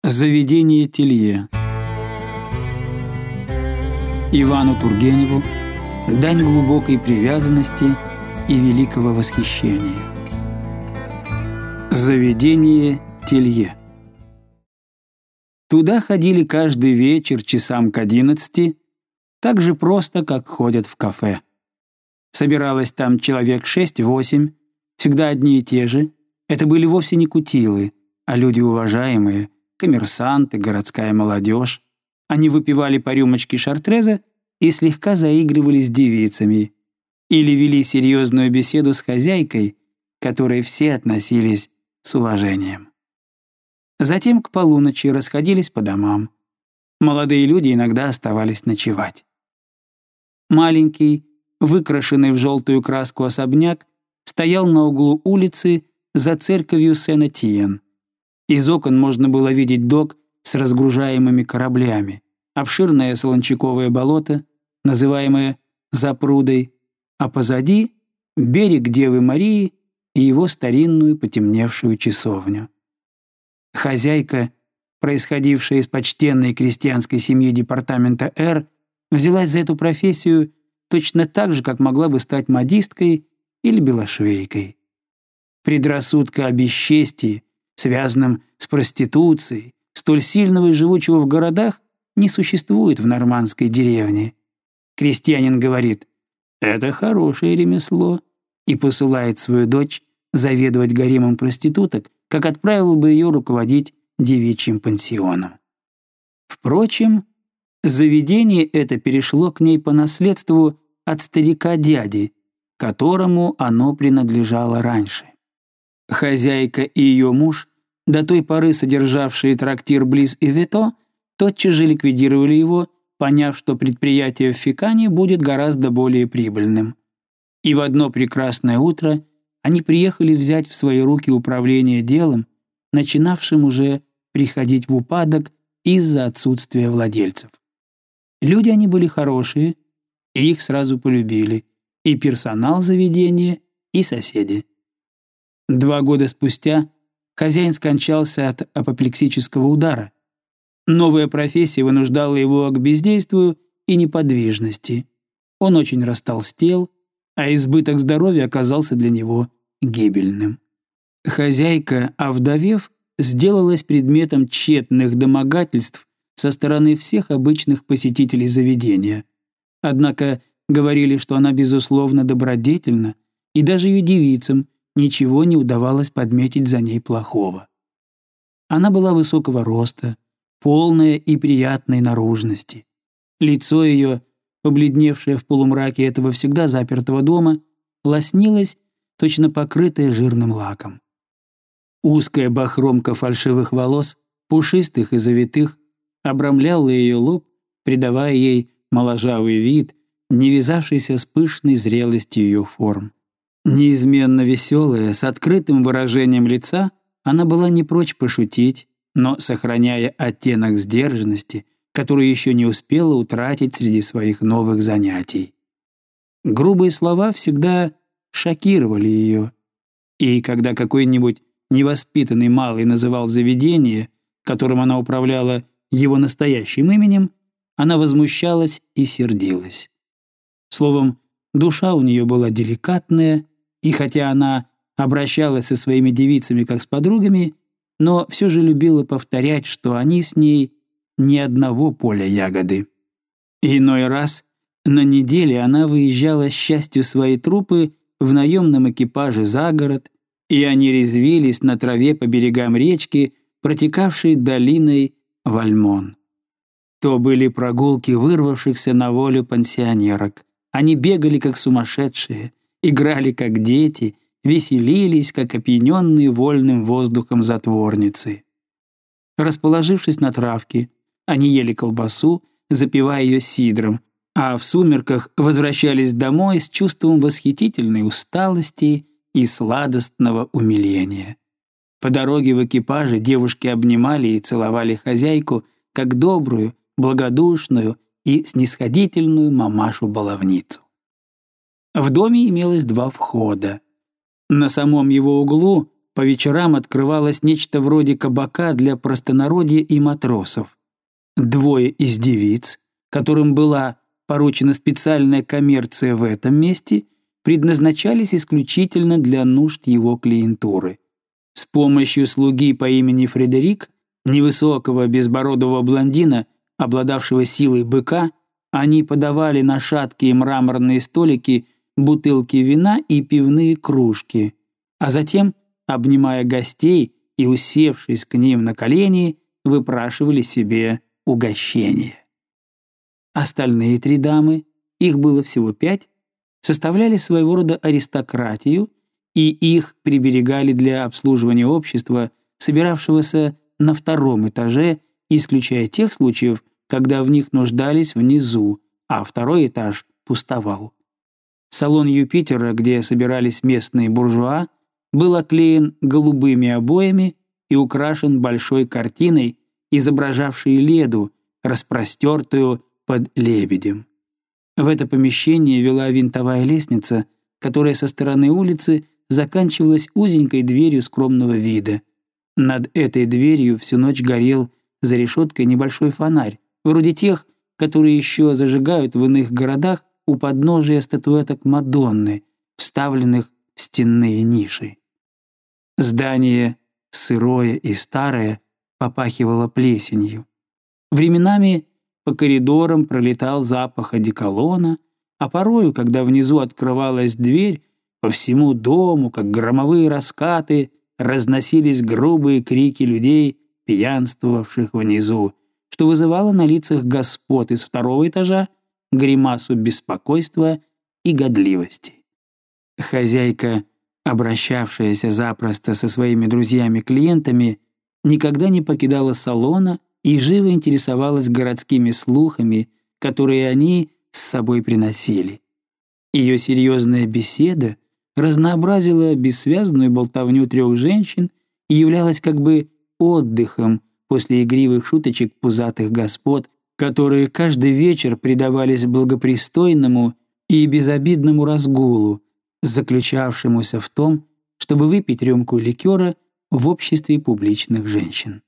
Заведение Телье. Ивану Тургеневу дань глубокой привязанности и великого восхищения. Заведение Телье. Туда ходили каждый вечер часам к 11, так же просто, как ходят в кафе. Собиралось там человек 6-8, всегда одни и те же. Это были вовсе не кутилы, а люди уважаемые, коммерсанты, городская молодежь. Они выпивали по рюмочке шартреза и слегка заигрывали с девицами или вели серьезную беседу с хозяйкой, к которой все относились с уважением. Затем к полуночи расходились по домам. Молодые люди иногда оставались ночевать. Маленький, выкрашенный в желтую краску особняк стоял на углу улицы за церковью Сен-Этьен. Из окон можно было видеть док с разгружаемыми кораблями, обширное солончаковое болото, называемое Запрудой, а позади — берег Девы Марии и его старинную потемневшую часовню. Хозяйка, происходившая из почтенной крестьянской семьи департамента Р, взялась за эту профессию точно так же, как могла бы стать модисткой или белошвейкой. Предрассудка о бесчестии, связанном с проституцией, столь сильного и живучего в городах, не существует в нормандской деревне. Крестьянин говорит: «Это хорошее ремесло», и посылает свою дочь заведовать гаремом проституток, как отправил бы ее руководить девичьим пансионом. Впрочем, заведение это перешло к ней по наследству от старика-дяди, которому оно принадлежало раньше. Хозяйка и ее муж, до той поры содержавшие трактир близ Ивето, тотчас же ликвидировали его, поняв, что предприятие в Фекане будет гораздо более прибыльным. И в одно прекрасное утро они приехали взять в свои руки управление делом, начинавшим уже приходить в упадок из-за отсутствия владельцев. Люди они были хорошие, и их сразу полюбили и персонал заведения, и соседи. 2 года спустя хозяин скончался от апоплексического удара. Новая профессия вынуждала его к бездействию и неподвижности. Он очень растолстел, а избыток здоровья оказался для него гибельным. Хозяйка, овдовев, сделалась предметом тщетных домогательств со стороны всех обычных посетителей заведения. Однако говорили, что она, безусловно, добродетельна, и даже ее девицам ничего не удавалось подметить за ней плохого. Она была высокого роста, полная и приятной наружности. Лицо ее, побледневшее в полумраке этого всегда запертого дома, лоснилось, точно покрытое жирным лаком. Узкая бахромка фальшивых волос, пушистых и завитых, обрамляла ее лоб, придавая ей моложавый вид, не вязавшийся с пышной зрелостью ее форм. Неизменно веселая, с открытым выражением лица, она была не прочь пошутить, но сохраняя оттенок сдержанности, который еще не успела утратить среди своих новых занятий. Грубые слова всегда шокировали ее, и когда какой-нибудь невоспитанный малый называл заведение, которым она управляла, его настоящим именем, она возмущалась и сердилась. Словом, душа у нее была деликатная, и хотя она обращалась со своими девицами как с подругами, но все же любила повторять, что они с ней ни одного поля ягоды. Иной раз на неделе она выезжала с частью своей труппы в наемном экипаже за город, и они резвились на траве по берегам речки, протекавшей долиной Вальмон. То были прогулки вырвавшихся на волю пансионерок. Они бегали как сумасшедшие, играли как дети, веселились, как опьяненные вольным воздухом затворницы. Расположившись на травке, они ели колбасу, запивая ее сидром, а в сумерках возвращались домой с чувством восхитительной усталости и сладостного умиления. По дороге в экипаже девушки обнимали и целовали хозяйку как добрую, благодушную и снисходительную мамашу-баловницу. В доме имелось 2 входа. На самом его углу по вечерам открывалось нечто вроде кабака для простонародья и матросов. Двое из девиц, которым была поручена специальная коммерция в этом месте, предназначались исключительно для нужд его клиентуры. С помощью слуги по имени Фредерик, невысокого безбородого блондина, обладавшего силой быка, они подавали на шаткие мраморные столики бутылки вина и пивные кружки, а затем, обнимая гостей и усевшись к ним на колени, выпрашивали себе угощение. Остальные три дамы, их было всего 5, составляли своего рода аристократию, и их приберегали для обслуживания общества, собиравшегося на 2-м этаже, исключая тех случаев, когда в них нуждались внизу, а 2-й этаж пустовал. Салон Юпитера, где собирались местные буржуа, был оклеен голубыми обоями и украшен большой картиной, изображавшей Леду, распростертую под лебедем. В это помещение вела винтовая лестница, которая со стороны улицы заканчивалась узенькой дверью скромного вида. Над этой дверью всю ночь горел за решеткой небольшой фонарь, вроде тех, которые еще зажигают в иных городах у подножия статуэток Мадонны, вставленных в стенные ниши. Здание, сырое и старое, попахивало плесенью. Временами по коридорам пролетал запах одеколона, а порою, когда внизу открывалась дверь, по всему дому, как громовые раскаты, разносились грубые крики людей, пьянствовавших внизу, что вызывало на лицах господ из 2-го этажа гримасу беспокойства и годливости. Хозяйка, обращавшаяся запросто со своими друзьями-клиентами, никогда не покидала салона и живо интересовалась городскими слухами, которые они с собой приносили. Ее серьезная беседа разнообразила бессвязную болтовню 3 женщин и являлась как бы отдыхом после игривых шуточек пузатых господ, которые каждый вечер предавались благопристойному и безобидному разгулу, заключавшемуся в том, чтобы выпить рюмку ликера в обществе публичных женщин.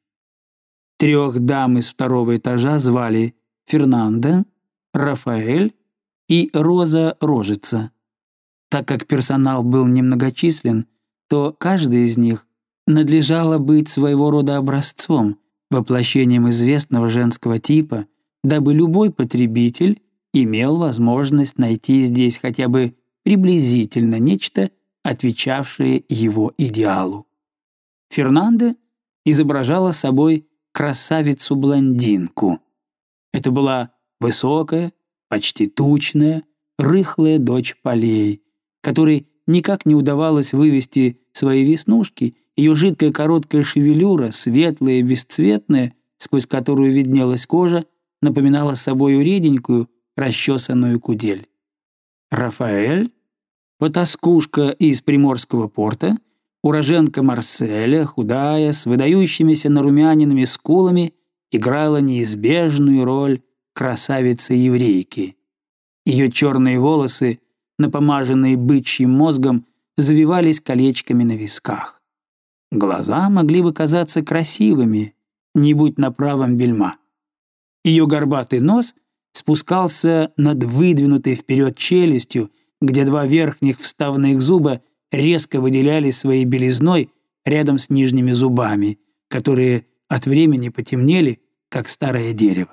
3 дам из 2-го этажа звали Фернандо, Рафаэль и Роза Рожица. Так как персонал был немногочислен, то каждой из них надлежало быть своего рода образцом, воплощением известного женского типа, дабы любой потребитель имел возможность найти здесь хотя бы приблизительно нечто, отвечавшее его идеалу. Фернандо изображала собой красавицу-блондинку. Это была высокая, почти тучная, рыхлая дочь полей, которой никак не удавалось вывести свои веснушки. Ее жидкая короткая шевелюра, светлая и бесцветная, сквозь которую виднелась кожа, напоминала собою реденькую, расчесанную кудель. Рафаэль, потаскушка из Приморского порта, уроженка Марселя, худая, с выдающимися нарумяненными скулами, играла неизбежную роль красавицы-еврейки. Ее черные волосы, напомаженные бычьим мозгом, завивались колечками на висках. Глаза могли бы казаться красивыми, не будь на правом бельма. Ее горбатый нос спускался над выдвинутой вперед челюстью, где 2 верхних вставных зуба резко выделялись своей белизной рядом с нижними зубами, которые от времени потемнели, как старое дерево.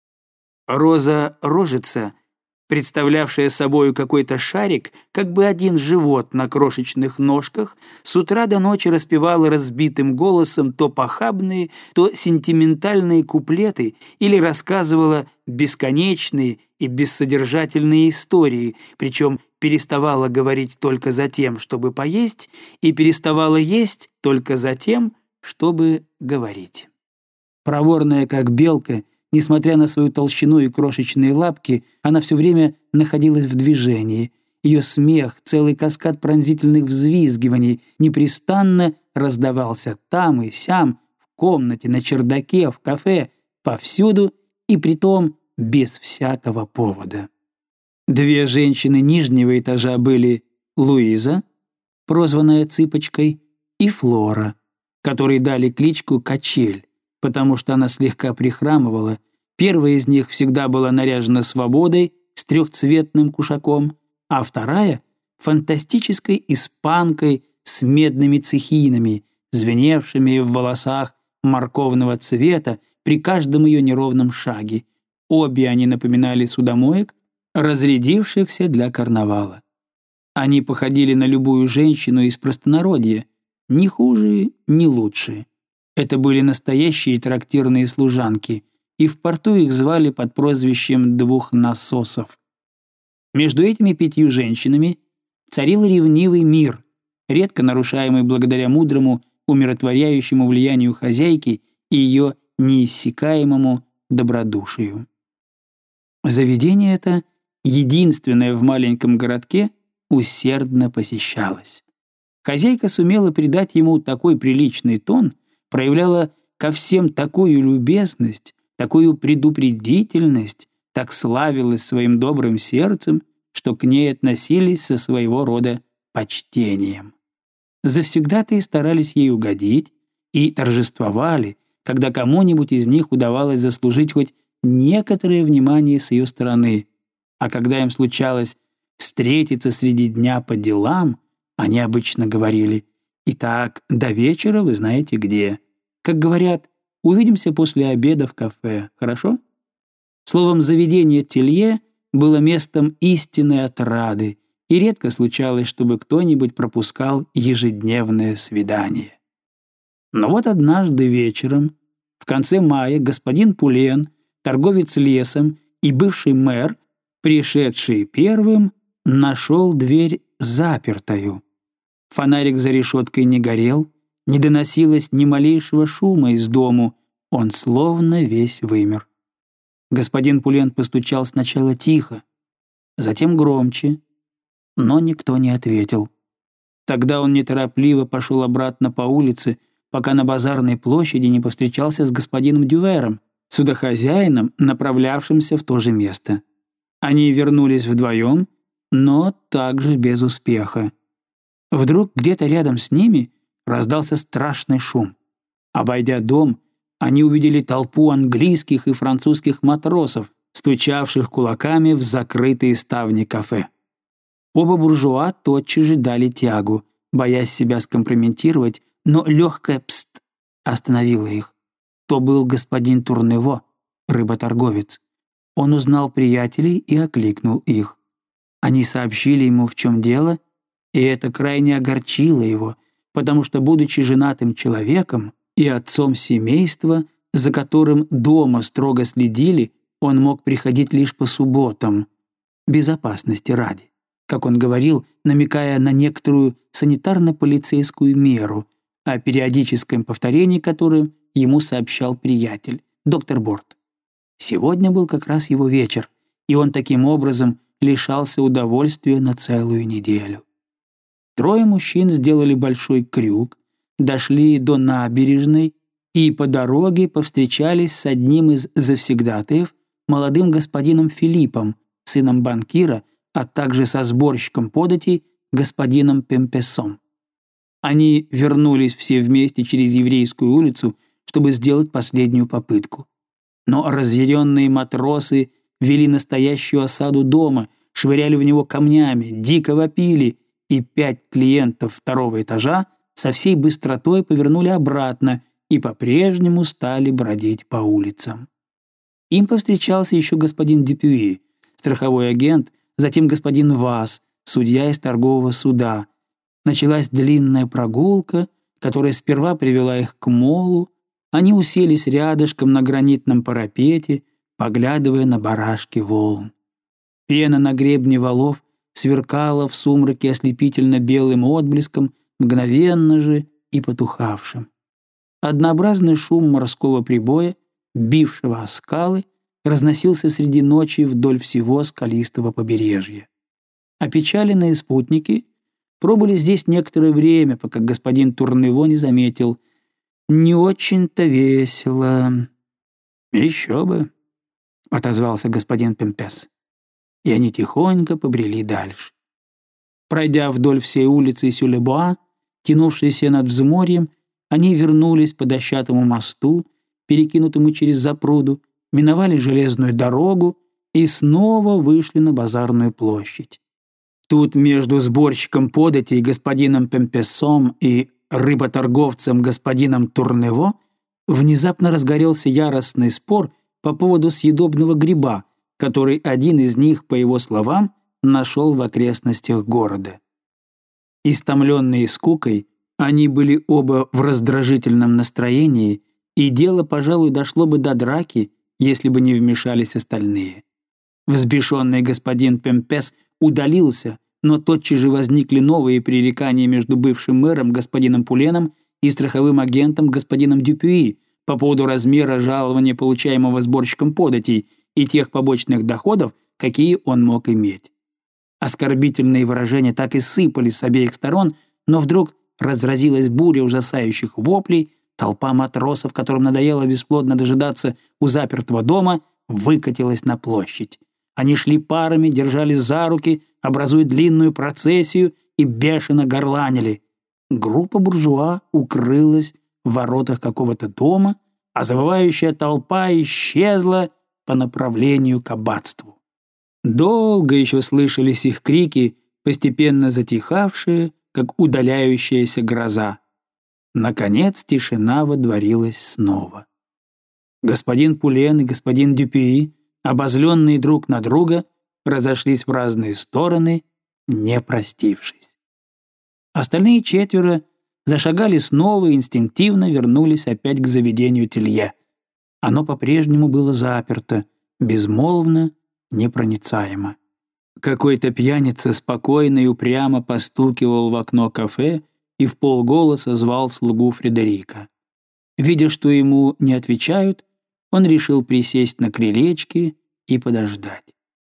Роза Рожица, представлявшая собою какой-то шарик, как бы один живот на крошечных ножках, с утра до ночи распевала разбитым голосом то похабные, то сентиментальные куплеты или рассказывала бесконечные и бессодержательные истории, причем переставала говорить только за тем, чтобы поесть, и переставала есть только за тем, чтобы говорить. Проворная, как белка, несмотря на свою толщину и крошечные лапки, она все время находилась в движении. Ее смех, целый каскад пронзительных взвизгиваний непрестанно раздавался там и сям, в комнате, на чердаке, в кафе, повсюду, и притом без всякого повода. 2 женщины нижнего этажа были Луиза, прозванная Цыпочкой, и Флора, которой дали кличку Качель, потому что она слегка прихрамывала. Первая из них всегда была наряжена свободой с трехцветным кушаком, а вторая — фантастической испанкой с медными цехинами, звеневшими в волосах морковного цвета при каждом ее неровном шаге. Обе они напоминали судомоек, разрядившихся для карнавала. Они походили на любую женщину из простонародья, ни хуже, ни лучше. Это были настоящие трактирные служанки, и в порту их звали под прозвищем «двух насосов». Между этими 5 женщинами царил ревнивый мир, редко нарушаемый благодаря мудрому, умиротворяющему влиянию хозяйки и ее неиссякаемому добродушию. Заведение это, единственное в маленьком городке, усердно посещалось. Хозяйка сумела придать ему такой приличный тон, проявляла ко всем такую любезность, такую предупредительность, так славилась своим добрым сердцем, что к ней относились со своего рода почтением. Завсегдатаи старались ей угодить и торжествовали, когда кому-нибудь из них удавалось заслужить хоть некоторое внимание с ее стороны, а когда им случалось встретиться среди дня по делам, они обычно говорили: «Итак, до вечера вы знаете где». Как говорят: «Увидимся после обеда в кафе, хорошо?» Словом, заведение Телье было местом истинной отрады, и редко случалось, чтобы кто-нибудь пропускал ежедневное свидание. Но вот однажды вечером, в конце мая, господин Пулен, торговец лесом и бывший мэр, пришедший первым, нашел дверь запертою. Фонарик за решеткой не горел, не доносилось ни малейшего шума из дому, он словно весь вымер. Господин Пулен постучал сначала тихо, затем громче, но никто не ответил. Тогда он неторопливо пошел обратно по улице, пока на базарной площади не повстречался с господином Дювером, судохозяином, направлявшимся в то же место. Они вернулись вдвоем, но также без успеха. Вдруг где-то рядом с ними раздался страшный шум. Обойдя дом, они увидели толпу английских и французских матросов, стучавших кулаками в закрытые ставни кафе. Оба буржуа тотчас же дали тягу, боясь себя скомпрометировать, но легкое «пст» остановило их. То был господин Турнево, рыботорговец. Он узнал приятелей и окликнул их. Они сообщили ему, в чем дело, и это крайне огорчило его, потому что, будучи женатым человеком и отцом семейства, за которым дома строго следили, он мог приходить лишь по субботам, безопасности ради, как он говорил, намекая на некоторую санитарно-полицейскую меру, о периодическом повторении которой ему сообщал приятель, доктор Борт. Сегодня был как раз его вечер, и он таким образом лишался удовольствия на целую неделю. 3 мужчин сделали большой крюк, дошли до набережной и по дороге повстречались с одним из завсегдатаев, молодым господином Филиппом, сыном банкира, а также со сборщиком податей, господином Пемпесом. Они вернулись все вместе через Еврейскую улицу, чтобы сделать последнюю попытку. Но разъяренные матросы вели настоящую осаду дома, швыряли в него камнями, дико вопили, и 5 клиентов 2-го этажа со всей быстротой повернули обратно и по-прежнему стали бродить по улицам. Им повстречался еще господин Дюпюи, страховой агент, затем господин Вас, судья из торгового суда. Началась длинная прогулка, которая сперва привела их к молу. Они уселись рядышком на гранитном парапете, поглядывая на барашки волн. Пена на гребне валов сверкала в сумраке ослепительно белым отблеском, мгновенно же и потухавшим. Однообразный шум морского прибоя, бившего о скалы, разносился среди ночи вдоль всего скалистого побережья. Опечаленные спутники пробыли здесь некоторое время, пока господин Турнево не заметил: «Не очень-то весело». «Еще бы», — отозвался господин Пемпес. И они тихонько побрели дальше. Пройдя вдоль всей улицы Сюлебуа, тянувшейся над взморьем, они вернулись по дощатому мосту, перекинутому через запруду, миновали железную дорогу и снова вышли на базарную площадь. Тут между сборщиком податей господином Пемпесом и рыботорговцем господином Турнево внезапно разгорелся яростный спор по поводу съедобного гриба, который один из них, по его словам, нашел в окрестностях города. Истомленные скукой, они были оба в раздражительном настроении, и дело, пожалуй, дошло бы до драки, если бы не вмешались остальные. Взбешенный господин Пемпес удалился, но тотчас же возникли новые пререкания между бывшим мэром господином Пуленом и страховым агентом господином Дюпюи по поводу размера жалования, получаемого сборщиком податей, и тех побочных доходов, какие он мог иметь. Оскорбительные выражения так и сыпались с обеих сторон, но вдруг разразилась буря ужасающих воплей, толпа матросов, которым надоело бесплодно дожидаться у запертого дома, выкатилась на площадь. Они шли парами, держались за руки, образуя длинную процессию и бешено горланили. Группа буржуа укрылась в воротах какого-то дома, а завывающая толпа исчезла по направлению к аббатству. Долго еще слышались их крики, постепенно затихавшие, как удаляющаяся гроза. Наконец тишина водворилась снова. Господин Пулен и господин Дюпюи, обозленные друг на друга, разошлись в разные стороны, не простившись. Остальные четверо зашагали снова и инстинктивно вернулись опять к заведению Телье. Оно по-прежнему было заперто, безмолвно, непроницаемо. Какой-то пьяница спокойно и упрямо постукивал в окно кафе и вполголоса звал слугу Фредерика. Видя, что ему не отвечают, он решил присесть на крылечке и подождать.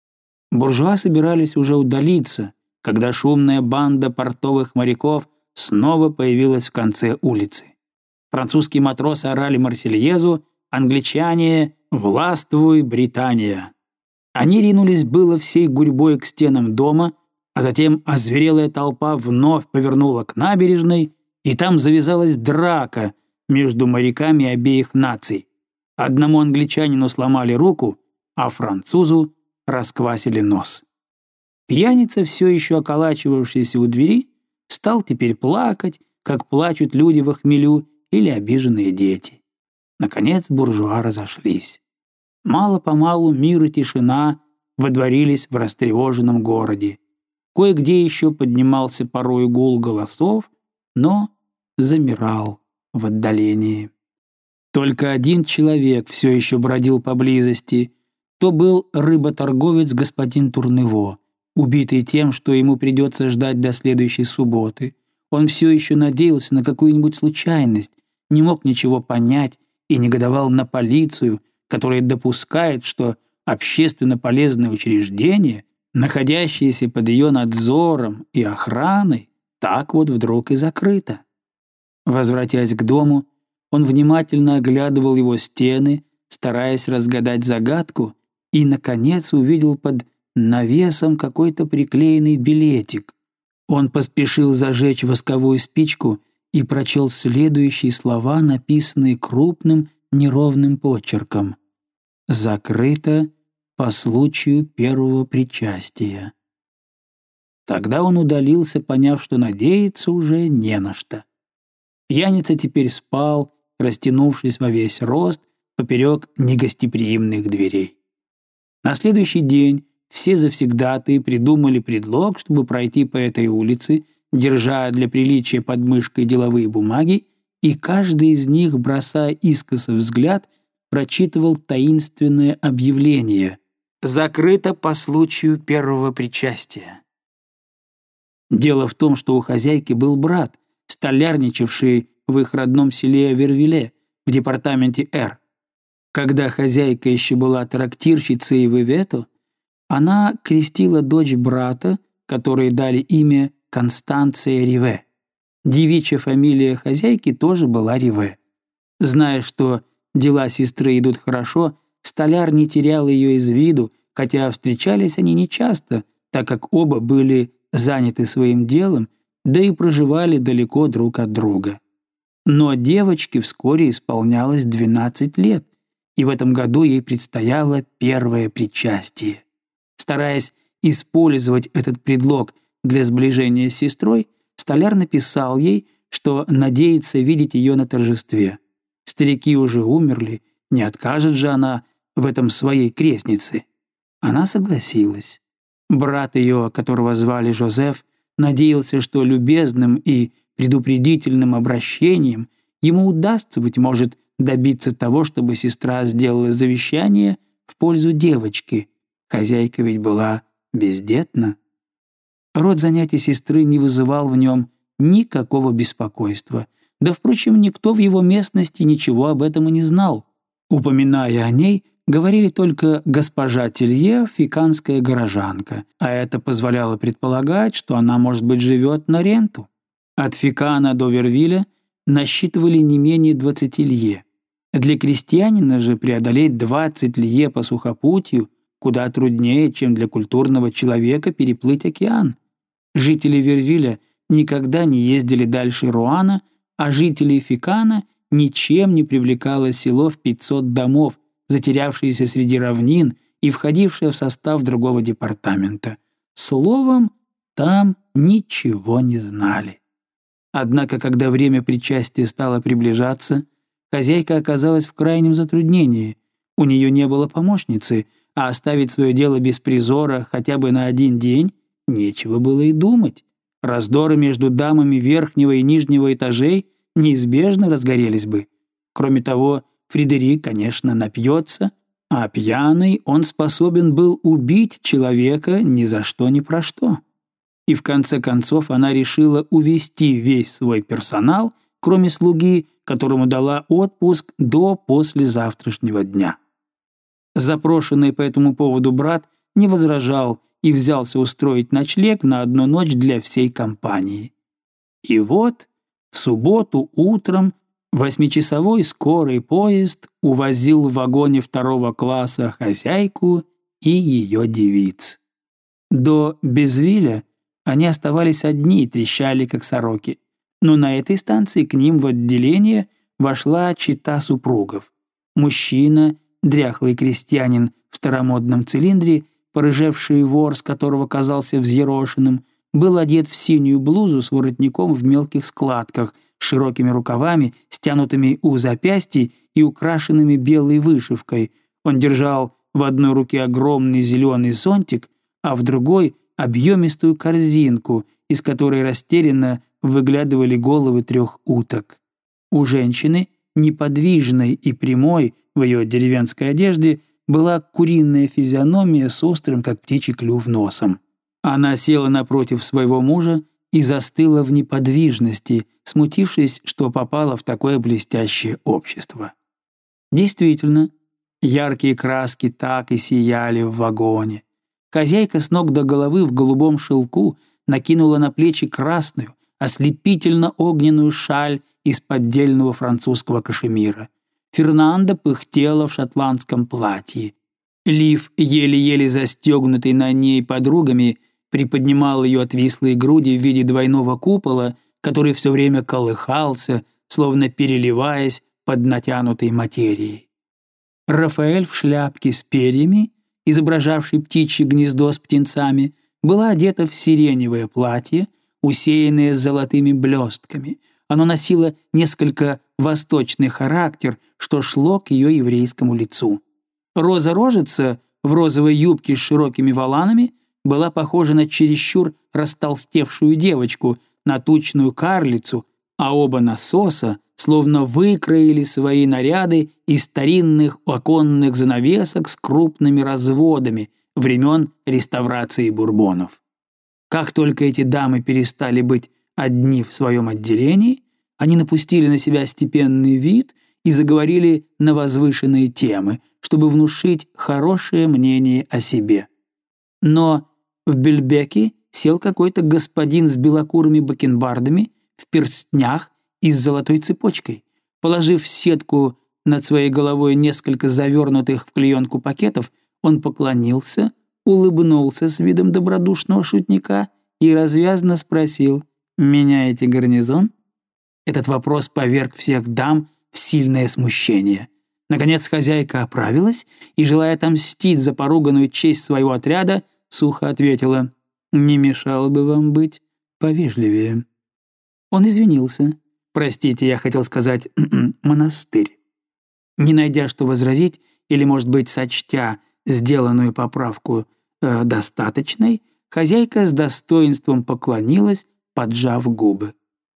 Буржуа собирались уже удалиться, когда шумная банда портовых моряков снова появилась в конце улицы. Французские матросы орали Марсельезу, англичане «Властвуй, Британия!». Они ринулись было всей гурьбой к стенам дома, а затем озверелая толпа вновь повернула к набережной, и там завязалась драка между моряками обеих наций. Одному англичанину сломали руку, а французу расквасили нос. Пьяница, все еще околачивавшийся у двери, стал теперь плакать, как плачут люди во хмелю или обиженные дети. Наконец буржуа разошлись. Мало-помалу мир и тишина водворились в растревоженном городе. Кое-где еще поднимался порой гул голосов, но замирал в отдалении. Только один человек все еще бродил поблизости. То был рыботорговец господин Турнево, убитый тем, что ему придется ждать до следующей субботы. Он все еще надеялся на какую-нибудь случайность, не мог ничего понять и негодовал на полицию, которая допускает, что общественно полезное учреждение, находящееся под ее надзором и охраной, так вот вдруг и закрыто. Возвратясь к дому, он внимательно оглядывал его стены, стараясь разгадать загадку, и, наконец, увидел под навесом какой-то приклеенный билетик. Он поспешил зажечь восковую спичку и прочел следующие слова, написанные крупным неровным почерком: «Закрыто по случаю первого причастия». Тогда он удалился, поняв, что надеяться уже не на что. Пьяница теперь спал, растянувшись во весь рост поперек негостеприимных дверей. На следующий день все завсегдатые придумали предлог, чтобы пройти по этой улице, держа для приличия под мышкой деловые бумаги, и каждый из них, бросая искоса взгляд, прочитывал таинственное объявление: «Закрыто по случаю первого причастия». Дело в том, что у хозяйки был брат, столярничавший в их родном селе Вервиле в департаменте Р. Когда хозяйка еще была трактирщицей в Ивету, она крестила дочь брата, которой дали имя Констанция Риве. Девичья фамилия хозяйки тоже была Риве. Зная, что дела сестры идут хорошо, столяр не терял ее из виду, хотя встречались они нечасто, так как оба были заняты своим делом, да и проживали далеко друг от друга. Но девочке вскоре исполнялось 12 лет, и в этом году ей предстояло первое причастие. Стараясь использовать этот предлог для сближения с сестрой, столяр написал ей, что надеется видеть ее на торжестве. Старики уже умерли, не откажет же она в этом своей крестнице. Она согласилась. Брат ее, которого звали Жозеф, надеялся, что любезным и предупредительным обращением ему удастся, быть может, добиться того, чтобы сестра сделала завещание в пользу девочки. Хозяйка ведь была бездетна. Род занятий сестры не вызывал в нем никакого беспокойства. Да, впрочем, никто в его местности ничего об этом и не знал. Упоминая о ней, говорили только госпожа Телье, фиканская горожанка, а это позволяло предполагать, что она, может быть, живет на ренту. От Фикана до Вервиля насчитывали не менее 20 лье. Для крестьянина же преодолеть 20 лье по сухопутью куда труднее, чем для культурного человека переплыть океан. Жители Вервиля никогда не ездили дальше Руана, а жителей Фикана ничем не привлекало село в 500 домов, затерявшееся среди равнин и входившее в состав другого департамента. Словом, там ничего не знали. Однако, когда время причастия стало приближаться, хозяйка оказалась в крайнем затруднении. У нее не было помощницы, а оставить свое дело без призора хотя бы на один день нечего было и думать. Раздоры между дамами верхнего и нижнего этажей неизбежно разгорелись бы. Кроме того, Фредерик, конечно, напьется, а пьяный он способен был убить человека ни за что ни про что. И в конце концов она решила увести весь свой персонал, кроме слуги, которому дала отпуск до послезавтрашнего дня. Запрошенный по этому поводу брат не возражал и взялся устроить ночлег на одну ночь для всей компании. И вот в субботу утром 8-часовой скорый поезд увозил в вагоне 2 класса хозяйку и ее девиц. До Безвиля они оставались одни и трещали, как сороки. Но на этой станции к ним в отделение вошла чета супругов. Мужчина, дряхлый крестьянин в старомодном цилиндре, порыжевший вор, с которого казался взъерошенным, был одет в синюю блузу с воротником в мелких складках, с широкими рукавами, стянутыми у запястий и украшенными белой вышивкой. Он держал в одной руке огромный зеленый зонтик, а в другой — объемистую корзинку, из которой растерянно выглядывали головы 3 уток. У женщины, неподвижной и прямой в ее деревенской одежде, была куриная физиономия с острым, как птичий клюв, носом. Она села напротив своего мужа и застыла в неподвижности, смутившись, что попала в такое блестящее общество. Действительно, яркие краски так и сияли в вагоне. Хозяйка с ног до головы в голубом шелку накинула на плечи красную, ослепительно-огненную шаль из поддельного французского кашемира. Фернанда пыхтела в шотландском платье. Лиф, еле-еле застегнутый на ней подругами, приподнимал ее отвислые груди в виде двойного купола, который все время колыхался, словно переливаясь под натянутой материей. Рафаэль в шляпке с перьями, изображавшей птичье гнездо с птенцами, была одета в сиреневое платье, усеянное золотыми блестками. Оно носило несколько восточный характер, что шло к ее еврейскому лицу. Роза-рожица в розовой юбке с широкими воланами была похожа на чересчур растолстевшую девочку, на тучную карлицу, а оба насоса словно выкроили свои наряды из старинных оконных занавесок с крупными разводами времен реставрации бурбонов. Как только эти дамы перестали быть одни в своем отделении, они напустили на себя степенный вид и заговорили на возвышенные темы, чтобы внушить хорошее мнение о себе. Но в Бельбеке сел какой-то господин с белокурыми бакенбардами в перстнях и с золотой цепочкой. Положив в сетку над своей головой несколько завернутых в клеенку пакетов, он поклонился, улыбнулся с видом добродушного шутника и развязно спросил: «Меняете гарнизон?» Этот вопрос поверг всех дам в сильное смущение. Наконец хозяйка оправилась и, желая отомстить за поруганную честь своего отряда, сухо ответила: «Не мешало бы вам быть повежливее». Он извинился. «Простите, я хотел сказать монастырь». Не найдя, что возразить, или, может быть, сочтя сделанную поправку достаточной, хозяйка с достоинством поклонилась, поджав губы.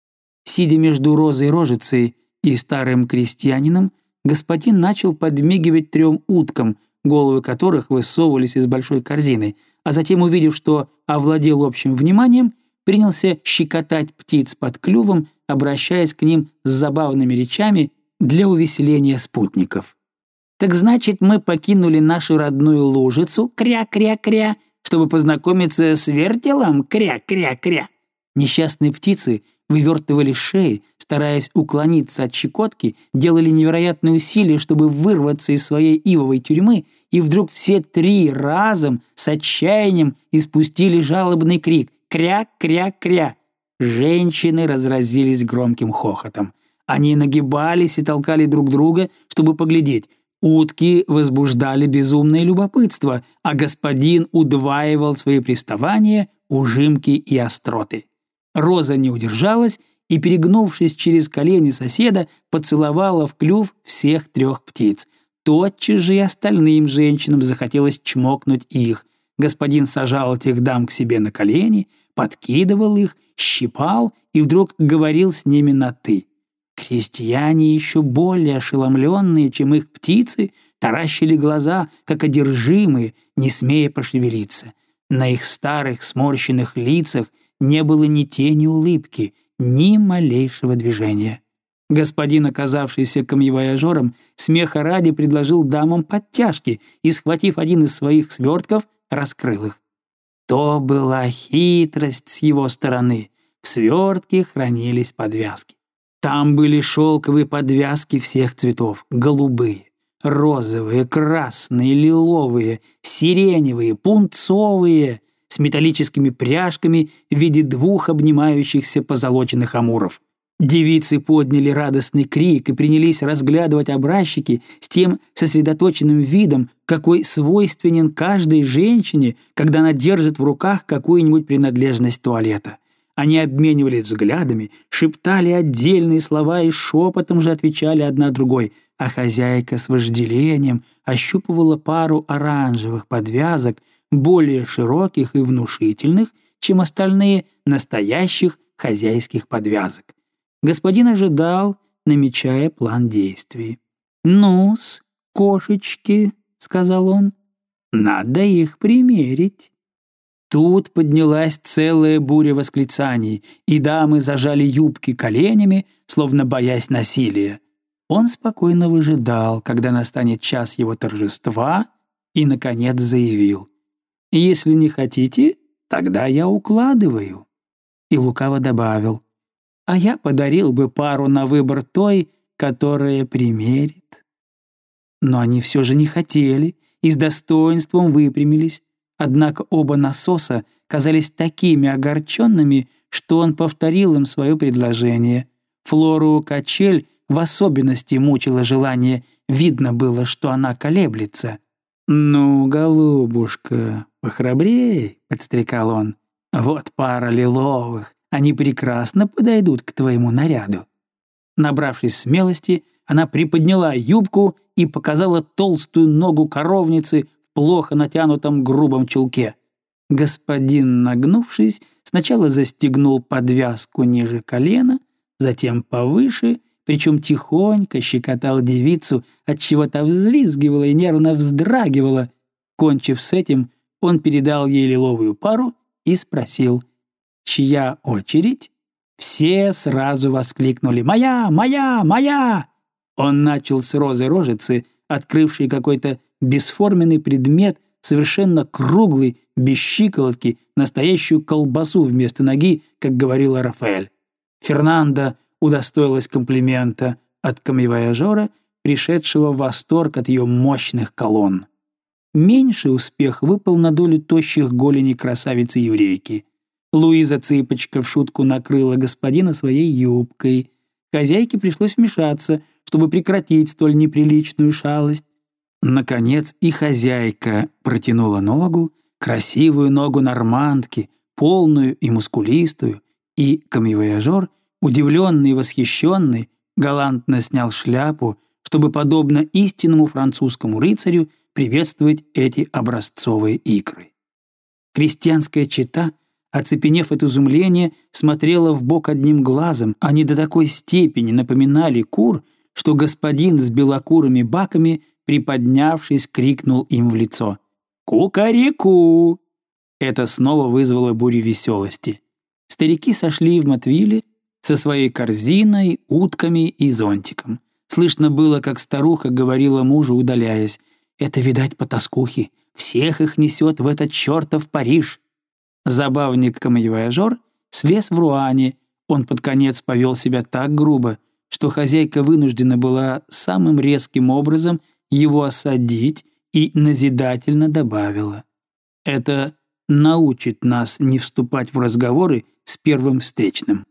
Сидя между Розой Рожицей и старым крестьянином, господин начал подмигивать 3 уткам, головы которых высовывались из большой корзины, а затем, увидев, что овладел общим вниманием, принялся щекотать птиц под клювом, обращаясь к ним с забавными речами для увеселения спутников. «Так значит, мы покинули нашу родную Лужицу, кря-кря-кря, чтобы познакомиться с вертелом, кря-кря-кря». Несчастные птицы вывертывали шеи, стараясь уклониться от щекотки, делали невероятные усилия, чтобы вырваться из своей ивовой тюрьмы, и вдруг все 3 разом с отчаянием испустили жалобный крик «Кря-кря-кря». Женщины разразились громким хохотом. Они нагибались и толкали друг друга, чтобы поглядеть. Утки возбуждали безумное любопытство, а господин удваивал свои приставания, ужимки и остроты. Роза не удержалась и, перегнувшись через колени соседа, поцеловала в клюв всех 3 птиц. Тотчас же и остальным женщинам захотелось чмокнуть их. Господин сажал этих дам к себе на колени, подкидывал их, щипал и вдруг говорил с ними на «ты». Крестьяне, еще более ошеломленные, чем их птицы, таращили глаза, как одержимые, не смея пошевелиться. На их старых сморщенных лицах не было ни тени улыбки, ни малейшего движения. Господин, оказавшийся камевояжером, смеха ради предложил дамам подтяжки и, схватив один из своих свертков, раскрыл их. То была хитрость с его стороны. В свертке хранились подвязки. Там были шелковые подвязки всех цветов, голубые, розовые, красные, лиловые, сиреневые, пунцовые, с металлическими пряжками в виде 2 обнимающихся позолоченных амуров. Девицы подняли радостный крик и принялись разглядывать образчики с тем сосредоточенным видом, какой свойственен каждой женщине, когда она держит в руках какую-нибудь принадлежность туалета. Они обменивались взглядами, шептали отдельные слова и шепотом же отвечали одна другой, а хозяйка с вожделением ощупывала пару оранжевых подвязок, более широких и внушительных, чем остальные настоящих хозяйских подвязок. Господин ожидал, намечая план действий. «Ну-с, кошечки», — сказал он, — «надо их примерить». Тут поднялась целая буря восклицаний, и дамы зажали юбки коленями, словно боясь насилия. Он спокойно выжидал, когда настанет час его торжества, и, наконец, заявил: «Если не хотите, тогда я укладываю». И лукаво добавил: «А я подарил бы пару на выбор той, которая примерит». Но они все же не хотели и с достоинством выпрямились. Однако оба насоса казались такими огорченными, что он повторил им свое предложение. Флору Качель в особенности мучило желание, видно было, что она колеблется. «Ну, голубушка, похрабрей», — подстрекал он. «Вот пара лиловых, они прекрасно подойдут к твоему наряду». Набравшись смелости, она приподняла юбку и показала толстую ногу коровницы в плохо натянутом грубом чулке. Господин, нагнувшись, сначала застегнул подвязку ниже колена, затем повыше, причем тихонько щекотал девицу, отчего та взвизгивала и нервно вздрагивала. Кончив с этим, он передал ей лиловую пару и спросил: «Чья очередь?» Все сразу воскликнули: «Моя! Моя! Моя!» Он начал с розы рожицы, открывшей какой-то бесформенный предмет, совершенно круглый, без щиколотки, настоящую колбасу вместо ноги, как говорила Рафаэль. Фернанда удостоилась комплимента от камевояжера, пришедшего в восторг от ее мощных колонн. Меньший успех выпал на долю тощих голеней красавицы-еврейки. Луиза Цыпочка в шутку накрыла господина своей юбкой. Хозяйке пришлось вмешаться, чтобы прекратить столь неприличную шалость. Наконец и хозяйка протянула ногу, красивую ногу нормандки, полную и мускулистую, и камевояжер, удивленный и восхищенный, галантно снял шляпу, чтобы, подобно истинному французскому рыцарю, приветствовать эти образцовые икры. Крестьянская чета, оцепенев от изумления, смотрела вбок одним глазом. Они до такой степени напоминали кур, что господин с белокурыми баками, приподнявшись, крикнул им в лицо: «Кукареку!». Это снова вызвало бурю веселости. Старики сошли в Мотвиле со своей корзиной, утками и зонтиком. Слышно было, как старуха говорила мужу, удаляясь: «Это, видать, потаскухи. Всех их несет в этот чертов Париж». Забавник камевояжер слез в руане. Он под конец повел себя так грубо, что хозяйка вынуждена была самым резким образом его осадить и назидательно добавила: «Это научит нас не вступать в разговоры с первым встречным».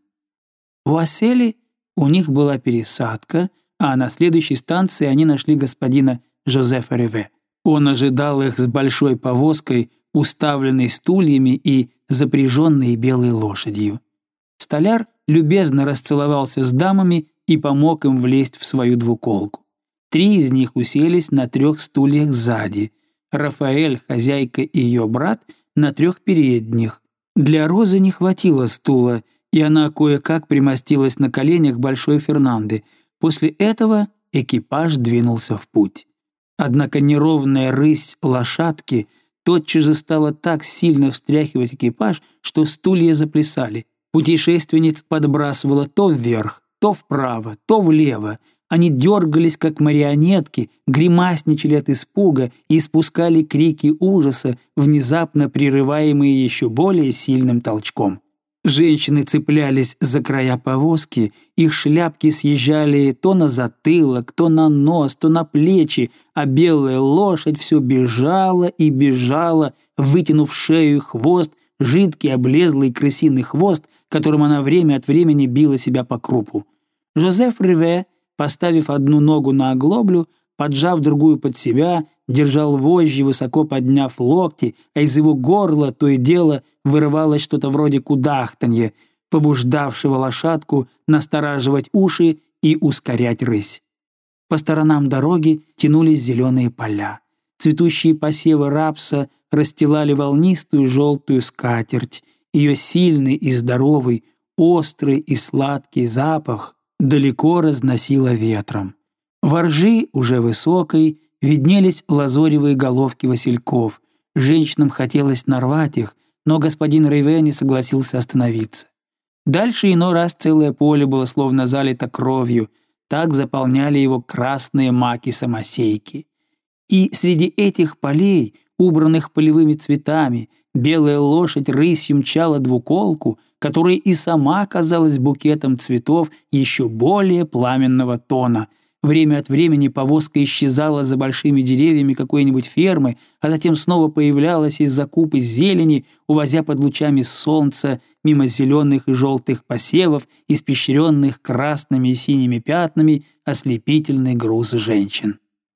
В Уасселе у них была пересадка, а на следующей станции они нашли господина Жозефа Риве. Он ожидал их с большой повозкой, уставленной стульями и запряженной белой лошадью. Столяр любезно расцеловался с дамами и помог им влезть в свою двуколку. 3 из них уселись на 3 стульях сзади. Рафаэль, хозяйка и ее брат на 3 передних. Для Розы не хватило стула, и она кое-как примостилась на коленях большой Фернанды. После этого экипаж двинулся в путь. Однако неровная рысь лошадки тотчас же стала так сильно встряхивать экипаж, что стулья заплясали. Путешественниц подбрасывала то вверх, то вправо, то влево. Они дергались, как марионетки, гримасничали от испуга и испускали крики ужаса, внезапно прерываемые еще более сильным толчком. Женщины цеплялись за края повозки, их шляпки съезжали то на затылок, то на нос, то на плечи, а белая лошадь все бежала и бежала, вытянув шею и хвост, жидкий облезлый крысиный хвост, которым она время от времени била себя по крупу. Жозеф Риве, поставив одну ногу на оглоблю, поджав другую под себя, держал вожжи, высоко подняв локти, а из его горла то и дело вырывалось что-то вроде кудахтанья, побуждавшего лошадку настораживать уши и ускорять рысь. По сторонам дороги тянулись зеленые поля. Цветущие посевы рапса расстилали волнистую желтую скатерть. Ее сильный и здоровый, острый и сладкий запах далеко разносило ветром. Во ржи, уже высокой, виднелись лазоревые головки васильков. Женщинам хотелось нарвать их, но господин Риве не согласился остановиться. Дальше иной раз целое поле было словно залито кровью, так заполняли его красные маки-самосейки. И среди этих полей, убранных полевыми цветами, белая лошадь рысью мчала двуколку, которая и сама казалась букетом цветов еще более пламенного тона. Время от времени повозка исчезала за большими деревьями какой-нибудь фермы, а затем снова появлялась из-за купы зелени, увозя под лучами солнца мимо зеленых и желтых посевов, испещренных красными и синими пятнами, ослепительный груз женщин.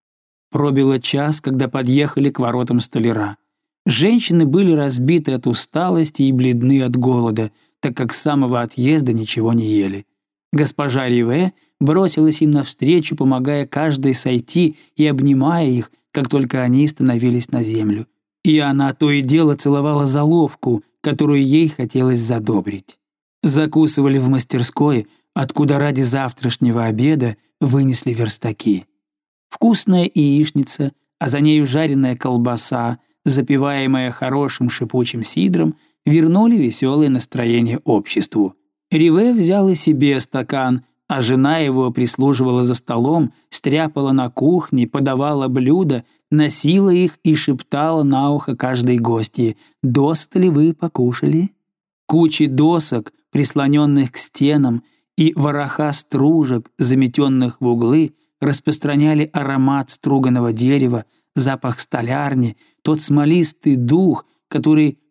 Пробило час, когда подъехали к воротам столяра. Женщины были разбиты от усталости и бледны от голода, так как с самого отъезда ничего не ели. Госпожа Риве бросилась им навстречу, помогая каждой сойти и обнимая их, как только они становились на землю. И она то и дело целовала заловку, которую ей хотелось задобрить. Закусывали в мастерской, откуда ради завтрашнего обеда вынесли верстаки. Вкусная яичница, а за нею жареная колбаса, запиваемая хорошим шипучим сидром, вернули веселое настроение обществу. Риве взял и себе стакан, а жена его прислуживала за столом, стряпала на кухне, подавала блюда, носила их и шептала на ухо каждой гостье: «Досыта ли вы покушали?» Кучи досок, прислоненных к стенам, и вороха стружек, заметенных в углы, распространяли аромат струганного дерева, запах столярни, тот смолистый дух, который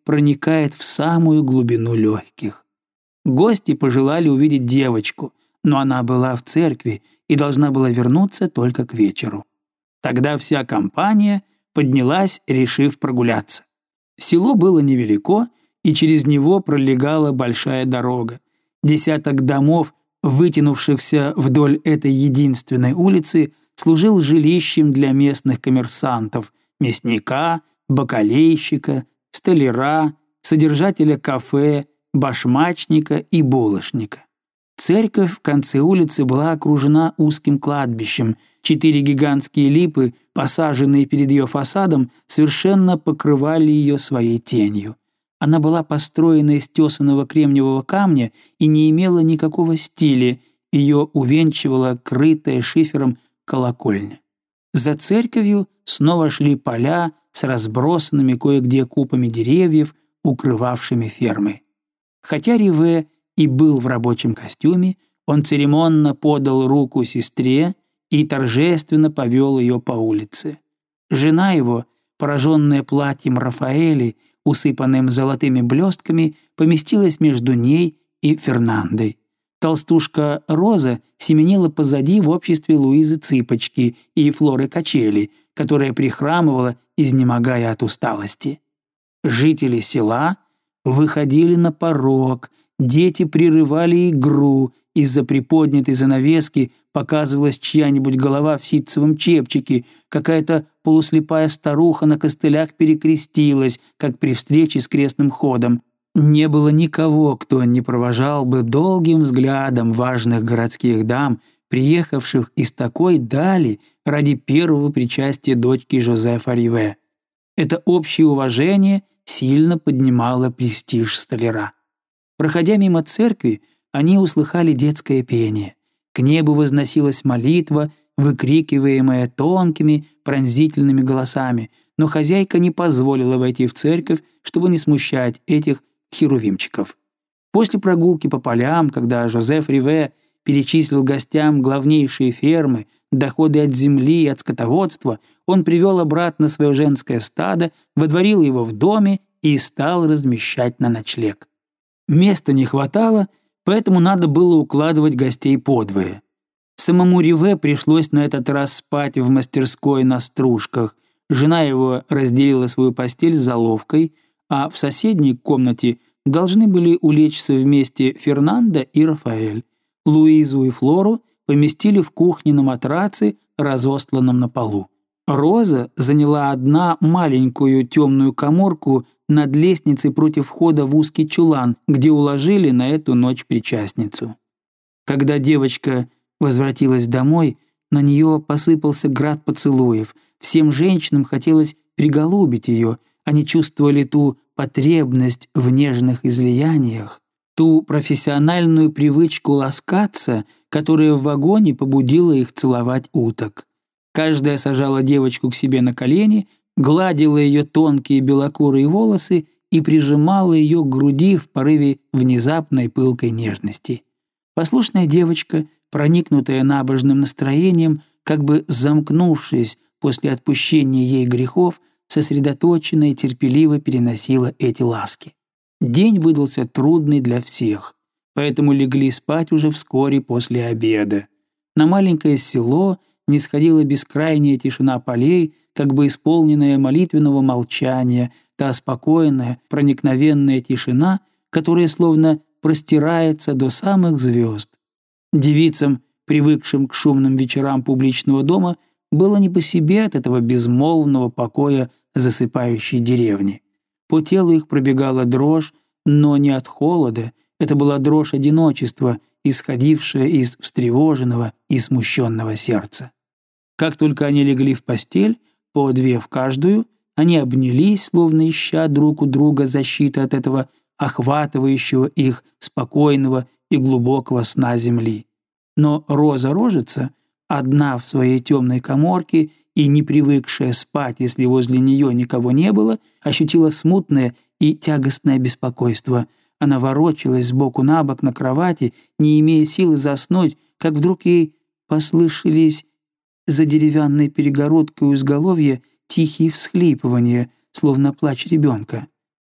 проникает в самую глубину легких. Гости пожелали увидеть девочку, но она была в церкви и должна была вернуться только к вечеру. Тогда вся компания поднялась, решив прогуляться. Село было невелико, и через него пролегала большая дорога. Десяток домов, вытянувшихся вдоль этой единственной улицы, служил жилищем для местных коммерсантов, мясника, бакалейщика, столяра, содержателя кафе, башмачника и булочника. Церковь в конце улицы была окружена узким кладбищем. 4 гигантские липы, посаженные перед ее фасадом, совершенно покрывали ее своей тенью. Она была построена из тесаного кремниевого камня и не имела никакого стиля, ее увенчивала крытая шифером колокольня. За церковью снова шли поля с разбросанными кое-где купами деревьев, укрывавшими фермы. Хотя Риве и был в рабочем костюме, он церемонно подал руку сестре и торжественно повел ее по улице. Жена его, пораженная платьем Рафаэли, усыпанным золотыми блестками, поместилась между ней и Фернандой. Толстушка Роза семенила позади в обществе Луизы Цыпочки и Флоры Качели, которая прихрамывала, изнемогая от усталости. Жители села выходили на порог, дети прерывали игру, из-за приподнятой занавески показывалась чья-нибудь голова в ситцевом чепчике, какая-то полуслепая старуха на костылях перекрестилась, как при встрече с крестным ходом. Не было никого, кто не провожал бы долгим взглядом важных городских дам, приехавших из такой дали ради первого причастия дочки Жозефа Риве. Это общее уважение сильно поднимало престиж столяра. Проходя мимо церкви, они услыхали детское пение. К небу возносилась молитва, выкрикиваемая тонкими, пронзительными голосами, но хозяйка не позволила войти в церковь, чтобы не смущать этих херувимчиков. После прогулки по полям, когда Жозеф Риве перечислил гостям главнейшие фермы, доходы от земли и от скотоводства, он привел обратно свое женское стадо, водворил его в доме и стал размещать на ночлег. Места не хватало, поэтому надо было укладывать гостей подвое. Самому Риве пришлось на этот раз спать в мастерской на стружках. Жена его разделила свою постель с золовкой, а в соседней комнате должны были улечься вместе Фернандо и Рафаэль. Луизу и Флору поместили в кухне на матраце, разостланном на полу. Роза заняла одна маленькую темную каморку над лестницей против входа в узкий чулан, где уложили на эту ночь причастницу. Когда девочка возвратилась домой, на нее посыпался град поцелуев. Всем женщинам хотелось приголубить ее, они чувствовали ту потребность в нежных излияниях, ту профессиональную привычку ласкаться, которая в вагоне побудила их целовать уток. Каждая сажала девочку к себе на колени, гладила ее тонкие белокурые волосы и прижимала ее к груди в порыве внезапной пылкой нежности. Послушная девочка, проникнутая набожным настроением, как бы замкнувшись после отпущения ей грехов, сосредоточенно и терпеливо переносила эти ласки. День выдался трудный для всех, поэтому легли спать уже вскоре после обеда. На маленькое село нисходила бескрайняя тишина полей, как бы исполненная молитвенного молчания, та спокойная, проникновенная тишина, которая словно простирается до самых звезд. Девицам, привыкшим к шумным вечерам публичного дома, было не по себе от этого безмолвного покоя засыпающей деревни. По телу их пробегала дрожь, но не от холода, это была дрожь одиночества, исходившая из встревоженного и смущенного сердца. Как только они легли в постель, по две в каждую, они обнялись, словно ища друг у друга защиты от этого охватывающего их спокойного и глубокого сна земли. Но Роза-рожица, одна в своей темной каморке и не привыкшая спать, если возле нее никого не было, ощутила смутное и тягостное беспокойство. Она ворочалась сбоку на бок на кровати, не имея силы заснуть, как вдруг ей послышались за деревянной перегородкой у изголовья тихие всхлипывания, словно плач ребенка.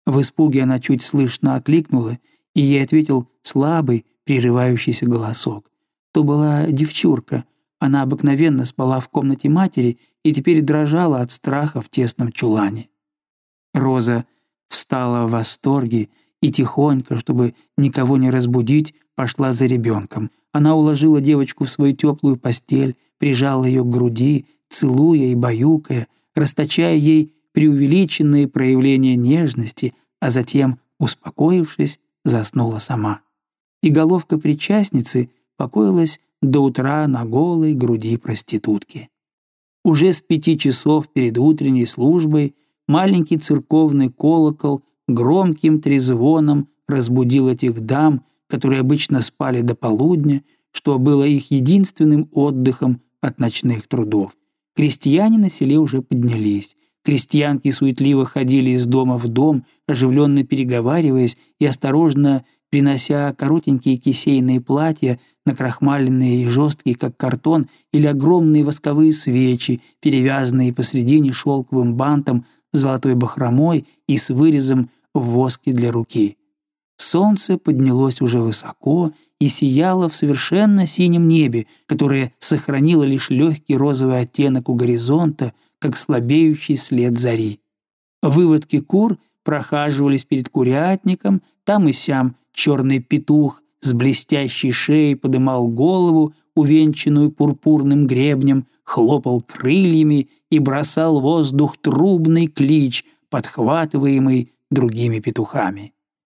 В испуге она чуть слышно окликнула, и ей ответил слабый, прерывающийся голосок. То была девчурка. Она обыкновенно спала в комнате матери и теперь дрожала от страха в тесном чулане. Роза встала в восторге и тихонько, чтобы никого не разбудить, пошла за ребенком. Она уложила девочку в свою теплую постель, прижала ее к груди, целуя и баюкая, расточая ей преувеличенные проявления нежности, а затем, успокоившись, заснула сама. И головка причастницы покоилась до утра на голой груди проститутки. Уже с 5 часов перед утренней службой маленький церковный колокол громким трезвоном разбудил этих дам, которые обычно спали до полудня, что было их единственным отдыхом от ночных трудов. Крестьяне на селе уже поднялись. Крестьянки суетливо ходили из дома в дом, оживленно переговариваясь и осторожно принося коротенькие кисейные платья, накрахмаленные и жесткие, как картон, или огромные восковые свечи, перевязанные посредине шелковым бантом с золотой бахромой и с вырезом в воске для руки. Солнце поднялось уже высоко и сияло в совершенно синем небе, которое сохранило лишь легкий розовый оттенок у горизонта, как слабеющий след зари. Выводки кур прохаживались перед курятником, там и сям черный петух с блестящей шеей подымал голову, увенчанную пурпурным гребнем, хлопал крыльями и бросал в воздух трубный клич, подхватываемый другими петухами.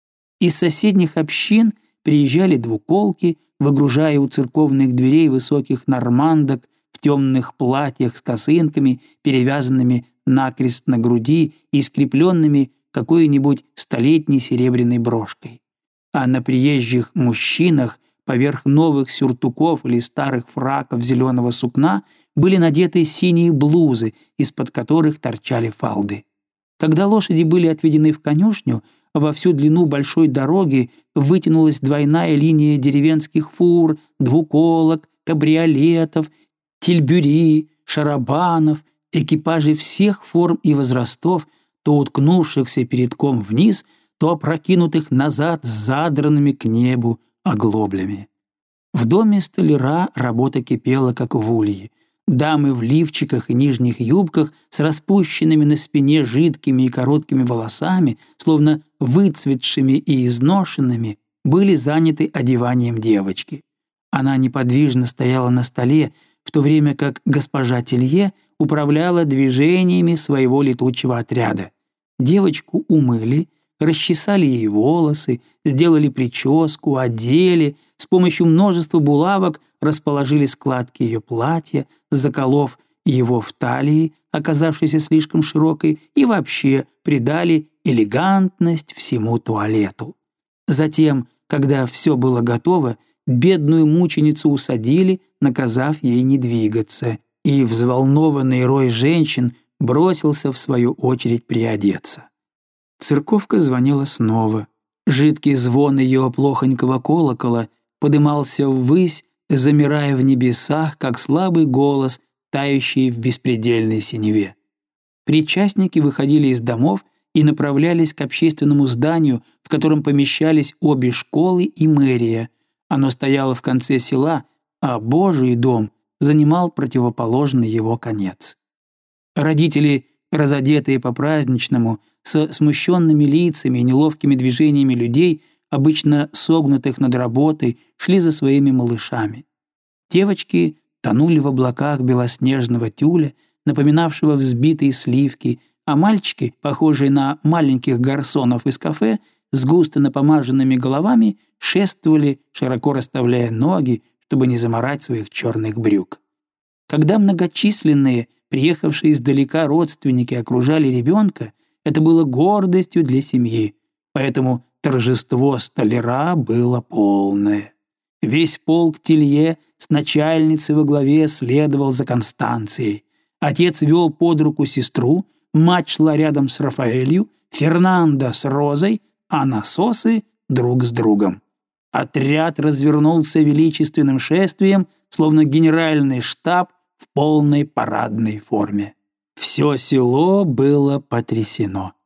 Из соседних общин приезжали двуколки, выгружая у церковных дверей высоких нормандок в темных платьях с косынками, перевязанными накрест на груди и скрепленными какой-нибудь столетней серебряной брошкой. А на приезжих мужчинах поверх новых сюртуков или старых фраков зеленого сукна были надеты синие блузы, из-под которых торчали фалды. Когда лошади были отведены в конюшню, во всю длину большой дороги вытянулась двойная линия деревенских фур, двуколок, кабриолетов, тильбюри, шарабанов, экипажей всех форм и возрастов, то уткнувшихся передком вниз, то опрокинутых назад с задранными к небу оглоблями. В доме столяра работа кипела, как в улье. Дамы в лифчиках и нижних юбках с распущенными на спине жидкими и короткими волосами, словно выцветшими и изношенными, были заняты одеванием девочки. Она неподвижно стояла на столе, в то время как госпожа Телье управляла движениями своего летучего отряда. Девочку умыли, расчесали ей волосы, сделали прическу, одели, с помощью множества булавок расположили складки ее платья, заколов его в талии, оказавшейся слишком широкой, и вообще придали элегантность всему туалету. Затем, когда все было готово, бедную мученицу усадили, наказав ей не двигаться, и взволнованный рой женщин бросился в свою очередь приодеться. Церковка звонила снова. Жидкий звон ее плохонького колокола подымался ввысь, замирая в небесах, как слабый голос, тающий в беспредельной синеве. Причастники выходили из домов и направлялись к общественному зданию, в котором помещались обе школы и мэрия. Оно стояло в конце села, а Божий дом занимал противоположный его конец. Родители, разодетые по-праздничному, с смущенными лицами и неловкими движениями людей, обычно согнутых над работой, шли за своими малышами. Девочки тонули в облаках белоснежного тюля, напоминавшего взбитые сливки, а мальчики, похожие на маленьких гарсонов из кафе, с густо напомаженными головами, шествовали, широко расставляя ноги, чтобы не замарать своих черных брюк. Когда многочисленные, приехавшие издалека родственники окружали ребенка, это было гордостью для семьи, поэтому торжество столяра было полное. Весь полк Телье с начальницей во главе следовал за Констанцией. Отец вел под руку сестру, мать шла рядом с Рафаэлью, Фернандо с Розой, а насосы друг с другом. Отряд развернулся величественным шествием, словно генеральный штаб в полной парадной форме. Все село было потрясено.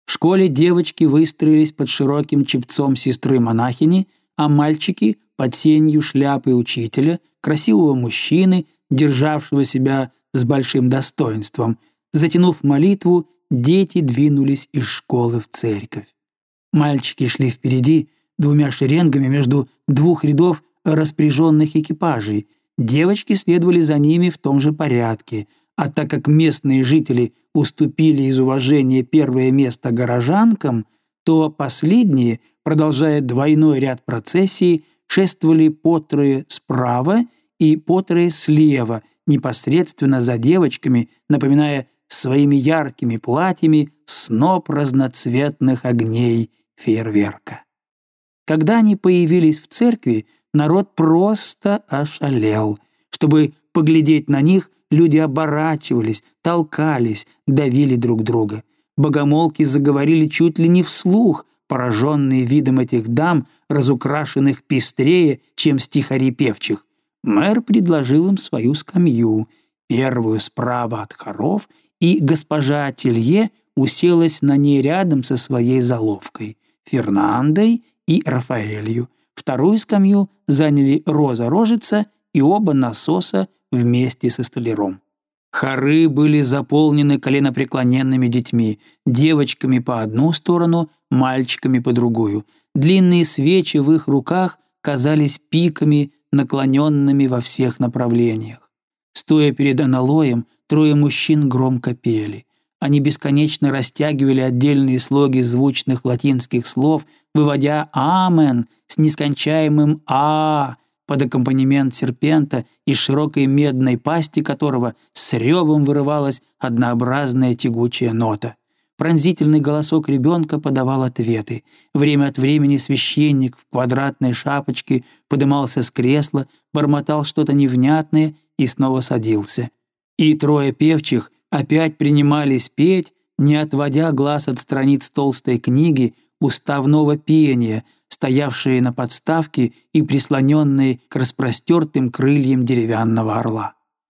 В школе девочки выстроились под широким чепцом сестры-монахини, а мальчики — под сенью шляпы учителя, красивого мужчины, державшего себя с большим достоинством. Затянув молитву, дети двинулись из школы в церковь. Мальчики шли впереди, двумя шеренгами между двух рядов распряженных экипажей. Девочки следовали за ними в том же порядке, а так как местные жители уступили из уважения первое место горожанкам, то последние, продолжая двойной ряд процессий, шествовали по трое справа и по трое слева, непосредственно за девочками, напоминая своими яркими платьями сноп разноцветных огней фейерверка. Когда они появились в церкви, народ просто ошалел. Чтобы поглядеть на них, люди оборачивались, толкались, давили друг друга. Богомолки заговорили чуть ли не вслух, пораженные видом этих дам, разукрашенных пестрее, чем стихари певчих. Мэр предложил им свою скамью, первую справа от хоров, и госпожа Ателье уселась на ней рядом со своей заловкой, Фернандой и Рафаэлью. Вторую скамью заняли Роза-Рожица и оба насоса вместе со столяром. Хоры были заполнены коленопреклоненными детьми, девочками по одну сторону, мальчиками по другую. Длинные свечи в их руках казались пиками, наклоненными во всех направлениях. Стоя перед аналоем, трое мужчин громко пели. Они бесконечно растягивали отдельные слоги звучных латинских слов, выводя «Амен» с нескончаемым «А», под аккомпанемент серпента, из широкой медной пасти которого с ревом вырывалась однообразная тягучая нота. Пронзительный голосок ребенка подавал ответы. Время от времени священник в квадратной шапочке подымался с кресла, бормотал что-то невнятное и снова садился. И трое певчих опять принимались петь, не отводя глаз от страниц толстой книги уставного пения, стоявшие на подставке и прислоненные к распростертым крыльям деревянного орла.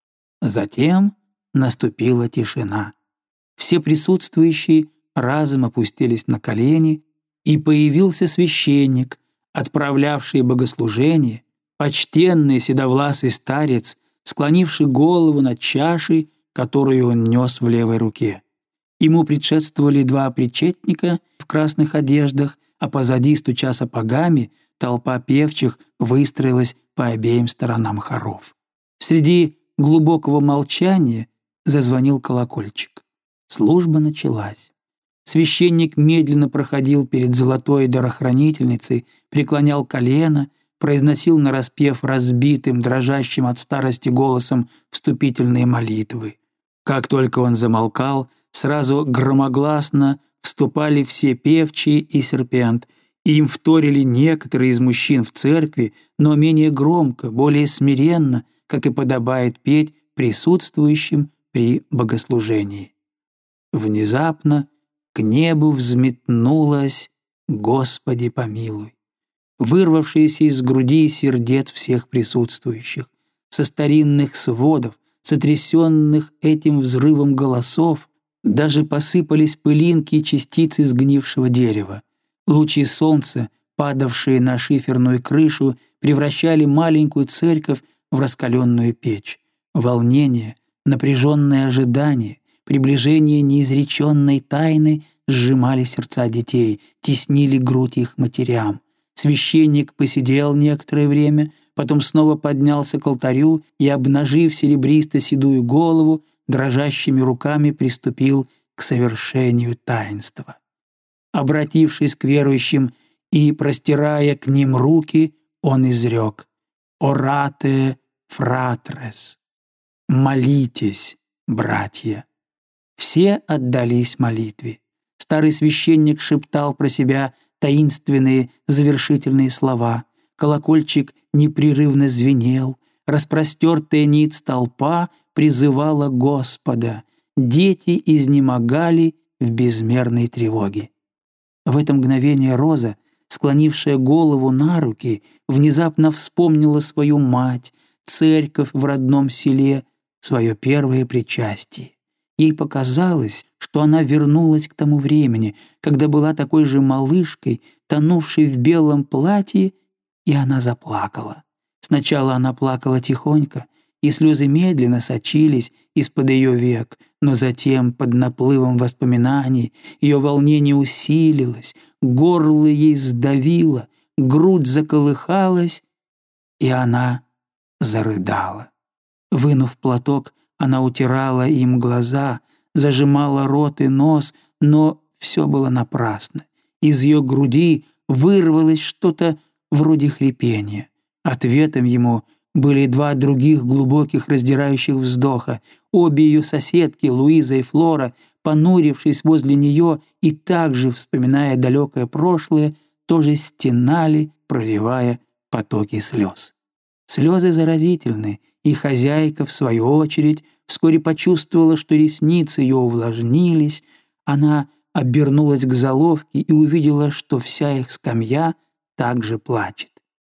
Затем наступила тишина. Все присутствующие разом опустились на колени, и появился священник, отправлявший богослужение, почтенный седовласый старец, склонивший голову над чашей, которую он нес в левой руке. Ему предшествовали два причетника в красных одеждах, а позади, стуча сапогами, толпа певчих выстроилась по обеим сторонам хоров. Среди глубокого молчания зазвонил колокольчик. Служба началась. Священник медленно проходил перед золотой дарохранительницей, преклонял колено, произносил нараспев разбитым, дрожащим от старости голосом вступительные молитвы. Как только он замолкал, сразу громогласно вступали все певчие и серпент, и им вторили некоторые из мужчин в церкви, но менее громко, более смиренно, как и подобает петь присутствующим при богослужении. Внезапно к небу взметнулось «Господи помилуй», вырвавшееся из груди и сердец всех присутствующих. Со старинных сводов, сотрясенных этим взрывом голосов, даже посыпались пылинки и частицы сгнившего дерева. Лучи солнца, падавшие на шиферную крышу, превращали маленькую церковь в раскаленную печь. Волнение, напряженное ожидание, приближение неизреченной тайны сжимали сердца детей, теснили грудь их матерям. Священник посидел некоторое время, потом снова поднялся к алтарю и, обнажив серебристо-седую голову, дрожащими руками приступил к совершению таинства. Обратившись к верующим и простирая к ним руки, он изрек: «Орате, фратрес» — «Молитесь, братья». Все отдались молитве. Старый священник шептал про себя таинственные завершительные слова. Колокольчик непрерывно звенел. Распростертая ниц толпа призывала Господа. Дети изнемогали в безмерной тревоге. В это мгновение Роза, склонившая голову на руки, внезапно вспомнила свою мать, церковь в родном селе, свое первое причастие. ей показалось, что она вернулась к тому времени, когда была такой же малышкой, тонувшей в белом платье, и она заплакала. Сначала она плакала тихонько, и слезы медленно сочились из-под ее век, но затем, под наплывом воспоминаний, ее волнение усилилось, горло ей сдавило, грудь заколыхалась, и она зарыдала. Вынув платок, она утирала им глаза, зажимала рот и нос, но все было напрасно. Из ее груди вырвалось что-то вроде хрипения. Ответом ему были два других глубоких раздирающих вздоха. Обе ее соседки, Луиза и Флора, понурившись возле нее и также, вспоминая далекое прошлое, тоже стенали, проливая потоки слез. Слезы заразительны, и хозяйка, в свою очередь, вскоре почувствовала, что ресницы ее увлажнились. Она обернулась к заловке и увидела, что вся их скамья также плачет.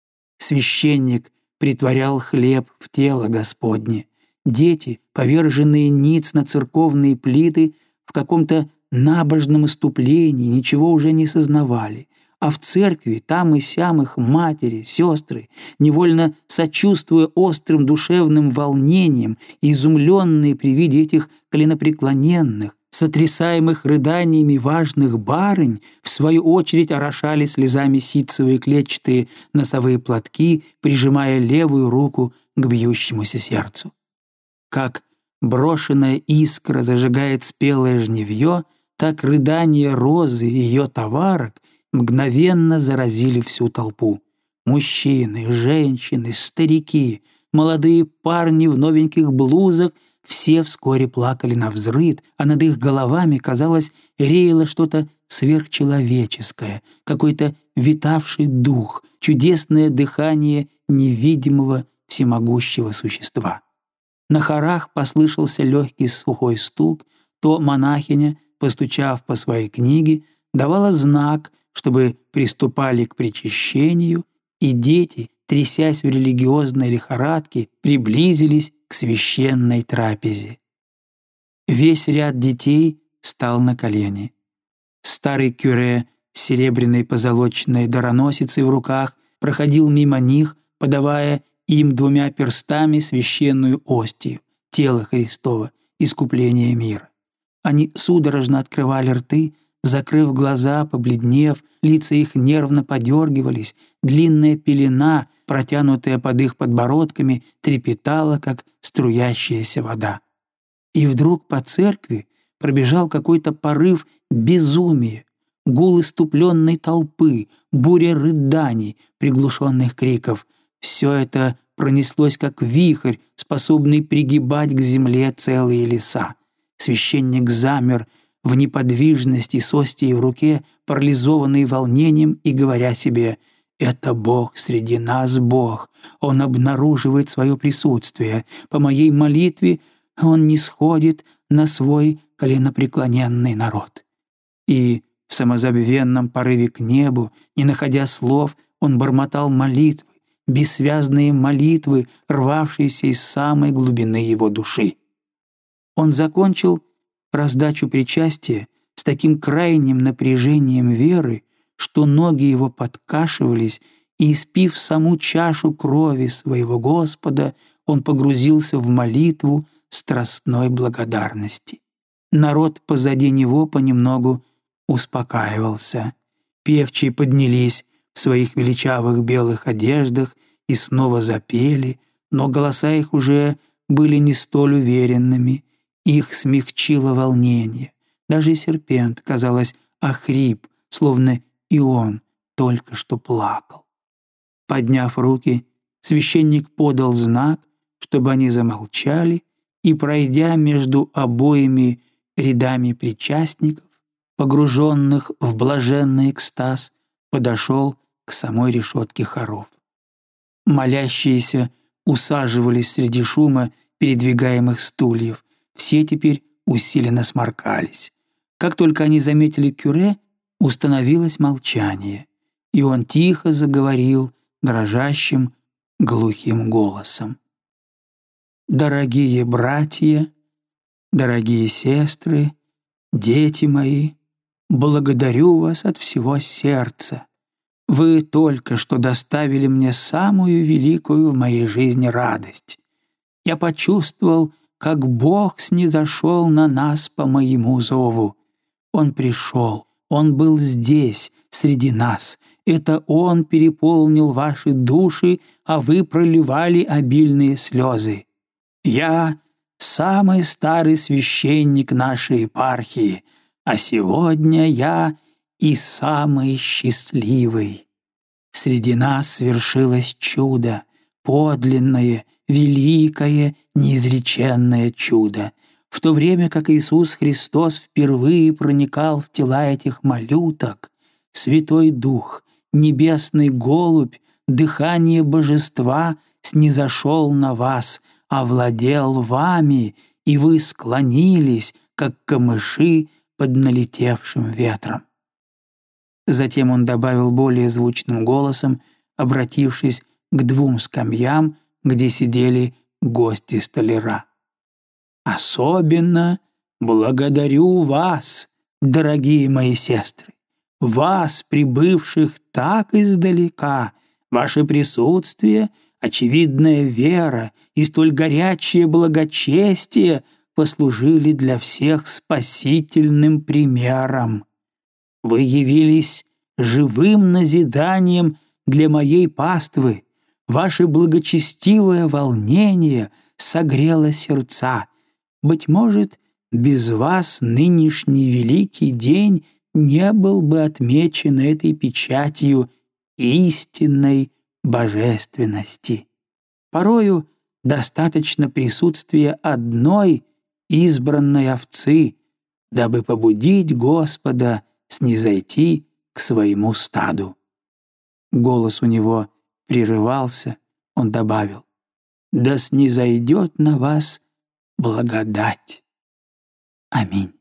Священник притворял хлеб в тело Господне. Дети, поверженные ниц на церковные плиты, в каком-то набожном иступлении ничего уже не сознавали, а в церкви там и сям их матери, сестры, невольно сочувствуя острым душевным волнением и изумленные при виде этих коленопреклоненных, сотрясаемых рыданиями важных барынь, в свою очередь орошали слезами ситцевые клетчатые носовые платки, прижимая левую руку к бьющемуся сердцу. Как брошенная искра зажигает спелое жневье, так рыдания Розы и ее товарок мгновенно заразили всю толпу. Мужчины, женщины, старики, молодые парни в новеньких блузах — все вскоре плакали навзрыд, а над их головами, казалось, реяло что-то сверхчеловеческое, какой-то витавший дух, чудесное дыхание невидимого всемогущего существа. На хорах послышался легкий сухой стук, то монахиня, постучав по своей книге, давала знак, чтобы приступали к причащению, и дети, трясясь в религиозной лихорадке, приблизились к священной трапезе. Весь ряд детей стал на колени. Старый кюре с серебряной позолоченной дароносицей в руках проходил мимо них, подавая им двумя перстами священную остию, тело Христово, искупление мира. Они судорожно открывали рты, закрыв глаза, побледнев, лица их нервно подергивались, длинная пелена, протянутая под их подбородками, трепетала, как струящаяся вода. И вдруг по церкви пробежал какой-то порыв безумия, гул иступленной толпы, буря рыданий, приглушенных криков. Все это пронеслось, как вихрь, способный пригибать к земле целые леса. Священник замер в неподвижности с остией в руке, парализованный волнением и говоря себе: «Это Бог среди нас, Бог. Он обнаруживает свое присутствие. По моей молитве Он нисходит на свой коленопреклоненный народ». И в самозабвенном порыве к небу, не находя слов, он бормотал молитвы, бессвязные молитвы, рвавшиеся из самой глубины его души. Он закончил раздачу причастия с таким крайним напряжением веры, что ноги его подкашивались, и, испив саму чашу крови своего Господа, он погрузился в молитву страстной благодарности. Народ позади него понемногу успокаивался. Певчие поднялись в своих величавых белых одеждах и снова запели, но голоса их уже были не столь уверенными, их смягчило волнение. Даже серпент, казалось, охрип, словно и он только что плакал. Подняв руки, священник подал знак, чтобы они замолчали, и, пройдя между обоими рядами причастников, погруженных в блаженный экстаз, подошел к самой решетке хоров. Молящиеся усаживались среди шума передвигаемых стульев, все теперь усиленно сморкались. Как только они заметили кюре, установилось молчание, и он тихо заговорил дрожащим, глухим голосом. «Дорогие братья, Дорогие сестры, дети мои, благодарю вас от всего сердца. Вы только что доставили мне самую великую в моей жизни радость. Я почувствовал, как Бог снизошел на нас по моему зову. Он пришел, Он был здесь, среди нас. Это Он переполнил ваши души, а вы проливали обильные слезы. Я самый старый священник нашей епархии, а сегодня я и самый счастливый. Среди нас свершилось чудо, подлинное, великое, неизреченное чудо. В то время как Иисус Христос впервые проникал в тела этих малюток, Святой Дух, небесный голубь, дыхание божества снизошел на вас, овладел вами, и вы склонились, как камыши под налетевшим ветром. Затем он добавил более звучным голосом, обратившись к 2 скамьям, где сидели гости столяра. «Особенно благодарю вас, дорогие мои сестры, вас, прибывших так издалека, ваше присутствие, очевидная вера и столь горячее благочестие послужили для всех спасительным примером. Вы явились живым назиданием для моей паствы. Ваше благочестивое волнение согрело сердца. Быть может, без вас нынешний великий день не был бы отмечен этой печатью истинной божественности. Порою достаточно присутствия одной избранной овцы, дабы побудить Господа снизойти к своему стаду. Голос у него прерывался, он добавил: «Да снизойдет на вас благодать. Аминь».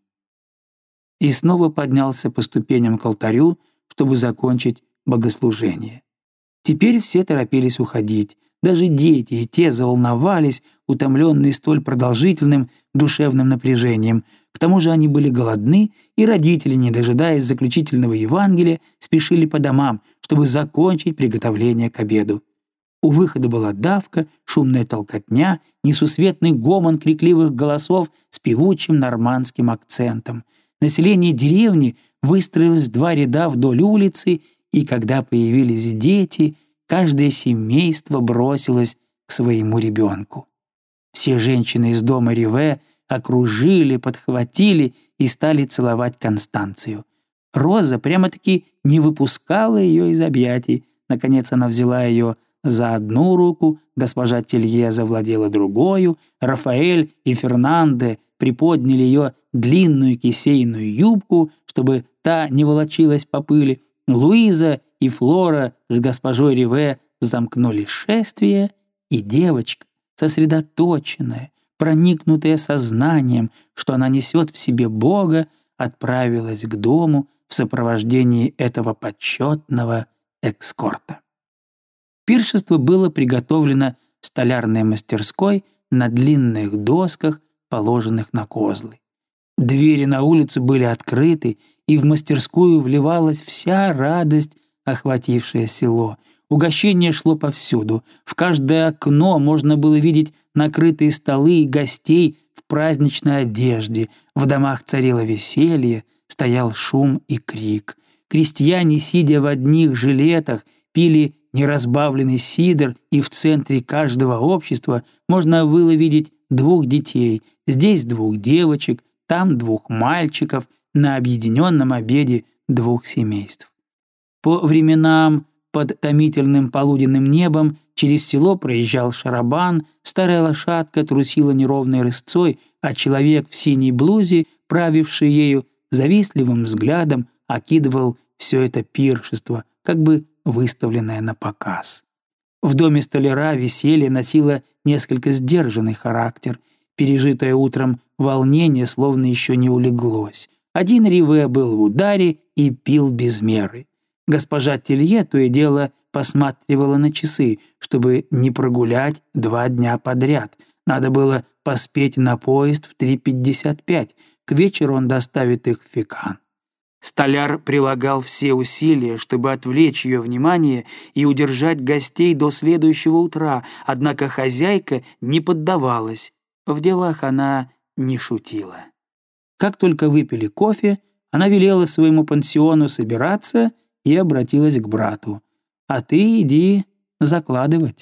И снова поднялся по ступеням к алтарю, чтобы закончить богослужение. Теперь все торопились уходить. Даже дети, и те заволновались, утомленные столь продолжительным душевным напряжением. К тому же они были голодны, и родители, не дожидаясь заключительного Евангелия, спешили по домам, чтобы закончить приготовление к обеду. У выхода была давка, шумная толкотня, несусветный гомон крикливых голосов с певучим нормандским акцентом. Население деревни выстроилось в 2 ряда вдоль улицы, и когда появились дети, каждое семейство бросилось к своему ребенку. Все женщины из дома Риве окружили, подхватили и стали целовать Констанцию. Роза прямо-таки не выпускала ее из объятий. Наконец она взяла ее за одну руку, госпожа Телье завладела другою, Рафаэль и Фернанде приподняли ее длинную кисейную юбку, чтобы та не волочилась по пыли. Луиза и Флора с госпожой Риве замкнули шествие, и девочка, сосредоточенная, проникнутая сознанием, что она несет в себе Бога, отправилась к дому в сопровождении этого почетного эскорта. Пиршество было приготовлено в столярной мастерской на длинных досках, положенных на козлы. Двери на улицу были открыты, и в мастерскую вливалась вся радость, охватившая село. Угощение шло повсюду. В каждое окно можно было видеть накрытые столы и гостей в праздничной одежде. В домах царило веселье, стоял шум и крик. Крестьяне, сидя в одних жилетах, пили неразбавленный сидр, и в центре каждого общества можно было видеть 2 детей. Здесь 2 девочек, там 2 мальчиков, на объединенном обеде 2 семейств. По временам под томительным полуденным небом через село проезжал шарабан, старая лошадка трусила неровной рысцой, а человек в синей блузе, правивший ею, завистливым взглядом окидывал все это пиршество, как бы выставленное на показ. В доме столяра веселье носило несколько сдержанный характер. Пережитое утром волнение словно еще не улеглось. Один Риве был в ударе и пил без меры. Госпожа Телье то и дело посматривала на часы, чтобы не прогулять 2 дня подряд. Надо было поспеть на поезд в 3:55. К вечеру он доставит их в Фекан. Столяр прилагал все усилия, чтобы отвлечь ее внимание и удержать гостей до следующего утра, однако хозяйка не поддавалась. В делах она не шутила. Как только выпили кофе, она велела своему пансиону собираться и обратилась к брату. «А ты иди закладывать».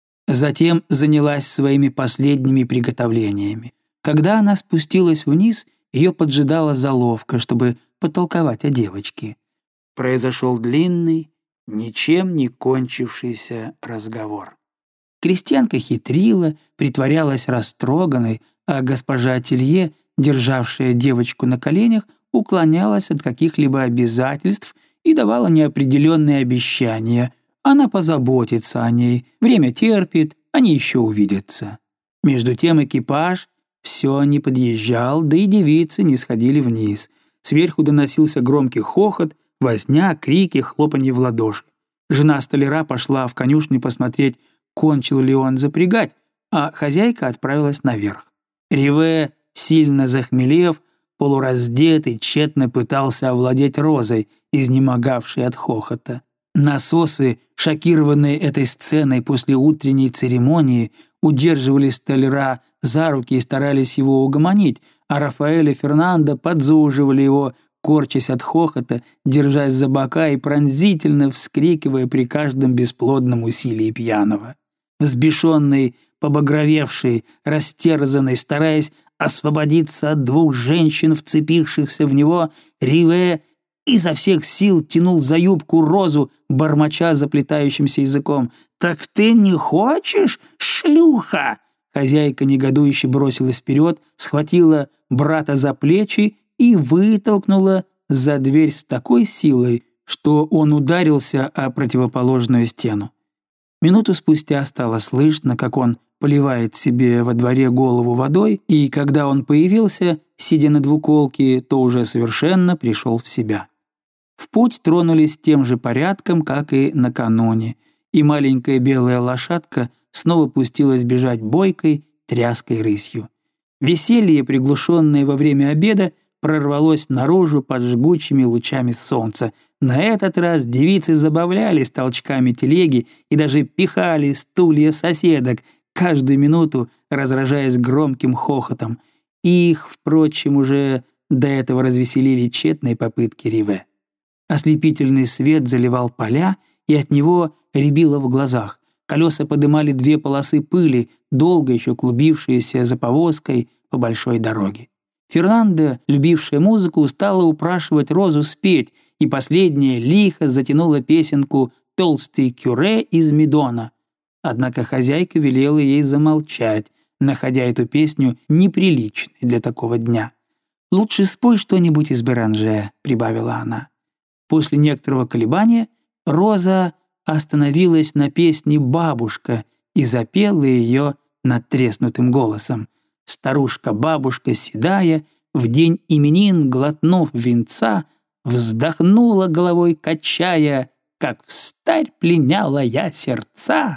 Затем занялась своими последними приготовлениями. Когда она спустилась вниз, ее поджидала заловка, чтобы потолковать о девочке. Произошел длинный, ничем не кончившийся разговор. Крестьянка хитрила, притворялась растроганной, а госпожа Ателье, державшая девочку на коленях, уклонялась от каких-либо обязательств и давала неопределенные обещания. Она позаботится о ней, время терпит, они еще увидятся. Между тем экипаж все не подъезжал, да и девицы не сходили вниз. Сверху доносился громкий хохот, возня, крики, хлопанье в ладоши. Жена столяра пошла в конюшню посмотреть, кончил ли он запрягать, а хозяйка отправилась наверх. Риве, сильно захмелев, полураздетый, тщетно пытался овладеть Розой, изнемогавшей от хохота. Насосы, шокированные этой сценой после утренней церемонии, удерживали столяра за руки и старались его угомонить, а Рафаэль и Фернандо подзуживали его, корчась от хохота, держась за бока и пронзительно вскрикивая при каждом бесплодном усилии пьяного. Взбешенный, побагровевший, растерзанный, стараясь освободиться от двух женщин, вцепившихся в него, Риве изо всех сил тянул за юбку Розу, бормоча заплетающимся языком. «Так ты не хочешь, шлюха?» Хозяйка негодующе бросилась вперед, схватила брата за плечи и вытолкнула за дверь с такой силой, что он ударился о противоположную стену. Минуту спустя стало слышно, как он поливает себе во дворе голову водой, и когда он появился, сидя на двуколке, то уже совершенно пришел в себя. В путь тронулись тем же порядком, как и накануне, и маленькая белая лошадка снова пустилась бежать бойкой, тряской рысью. Веселье, приглушенное во время обеда, прорвалось наружу под жгучими лучами солнца. На этот раз девицы забавлялись толчками телеги и даже пихали стулья соседок, каждую минуту разражаясь громким хохотом. Их, впрочем, уже до этого развеселили тщетные попытки Риве. Ослепительный свет заливал поля, и от него рябило в глазах. Колеса подымали 2 полосы пыли, долго еще клубившиеся за повозкой по большой дороге. Фернандо, любившая музыку, стала упрашивать Розу спеть, и последняя лихо затянула песенку «Толстый кюре из Медона». Однако хозяйка велела ей замолчать, находя эту песню неприличной для такого дня. «Лучше спой что-нибудь из Беранже», — прибавила она. После некоторого колебания Роза остановилась на песне «Бабушка» и запела ее надтреснутым голосом. Старушка-бабушка седая, в день именин, глотнув венца, вздохнула головой качая, как встарь пленяла я сердца.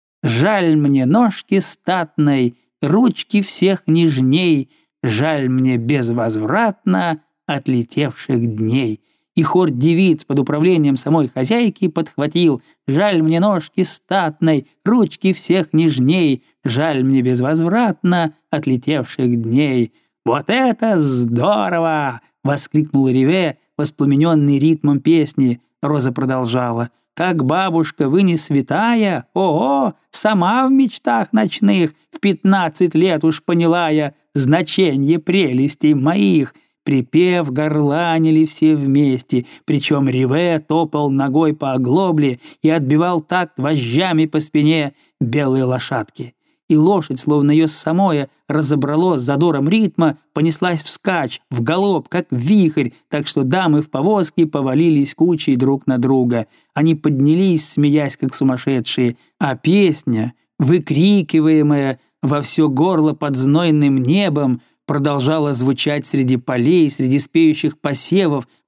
Жаль мне ножки статной, ручки всех нежней, жаль мне безвозвратно отлетевших дней. И хор девиц под управлением самой хозяйки подхватил: «Жаль мне ножки статной, ручки всех нежней, жаль мне безвозвратно отлетевших дней». «Вот это здорово!» — воскликнул Риве, воспламененный ритмом песни. Роза продолжала: «Как бабушка, вы не святая? Ого! Сама в мечтах ночных в 15 лет уж поняла я значение прелестей моих». Припев горланили все вместе, причем Риве топал ногой по оглобле и отбивал такт вожжами по спине белой лошадки. И лошадь, словно ее самое разобрало с задором ритма, понеслась вскачь, в галоп, как вихрь, так что дамы в повозке повалились кучей друг на друга. Они поднялись, смеясь, как сумасшедшие, а песня, выкрикиваемая во все горло под знойным небом, продолжала звучать среди полей, среди спеющих посевов,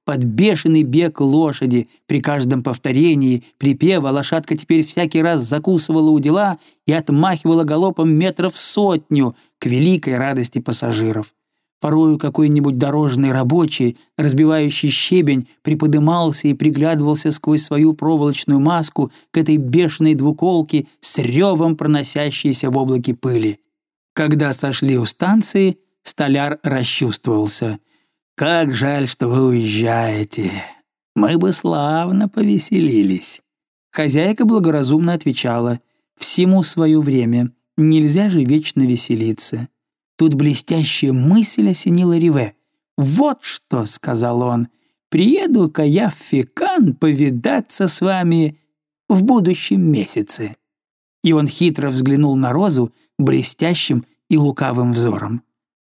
под бешеный бег лошади. При каждом повторении припева лошадка теперь всякий раз закусывала удила и отмахивала галопом метров 100 к великой радости пассажиров. Порою какой-нибудь дорожный рабочий, разбивающий щебень, приподымался и приглядывался сквозь свою проволочную маску к этой бешеной двуколке с ревом проносящейся в облаке пыли. Когда сошли у станции, столяр расчувствовался. «Как жаль, что вы уезжаете. Мы бы славно повеселились». Хозяйка благоразумно отвечала: «Всему свое время, нельзя же вечно веселиться». Тут блестящая мысль осенила Риве. «Вот что», — сказал он, — «приеду-ка я в Фекан повидаться с вами в будущем месяце». И он хитро взглянул на Розу блестящим и лукавым взором.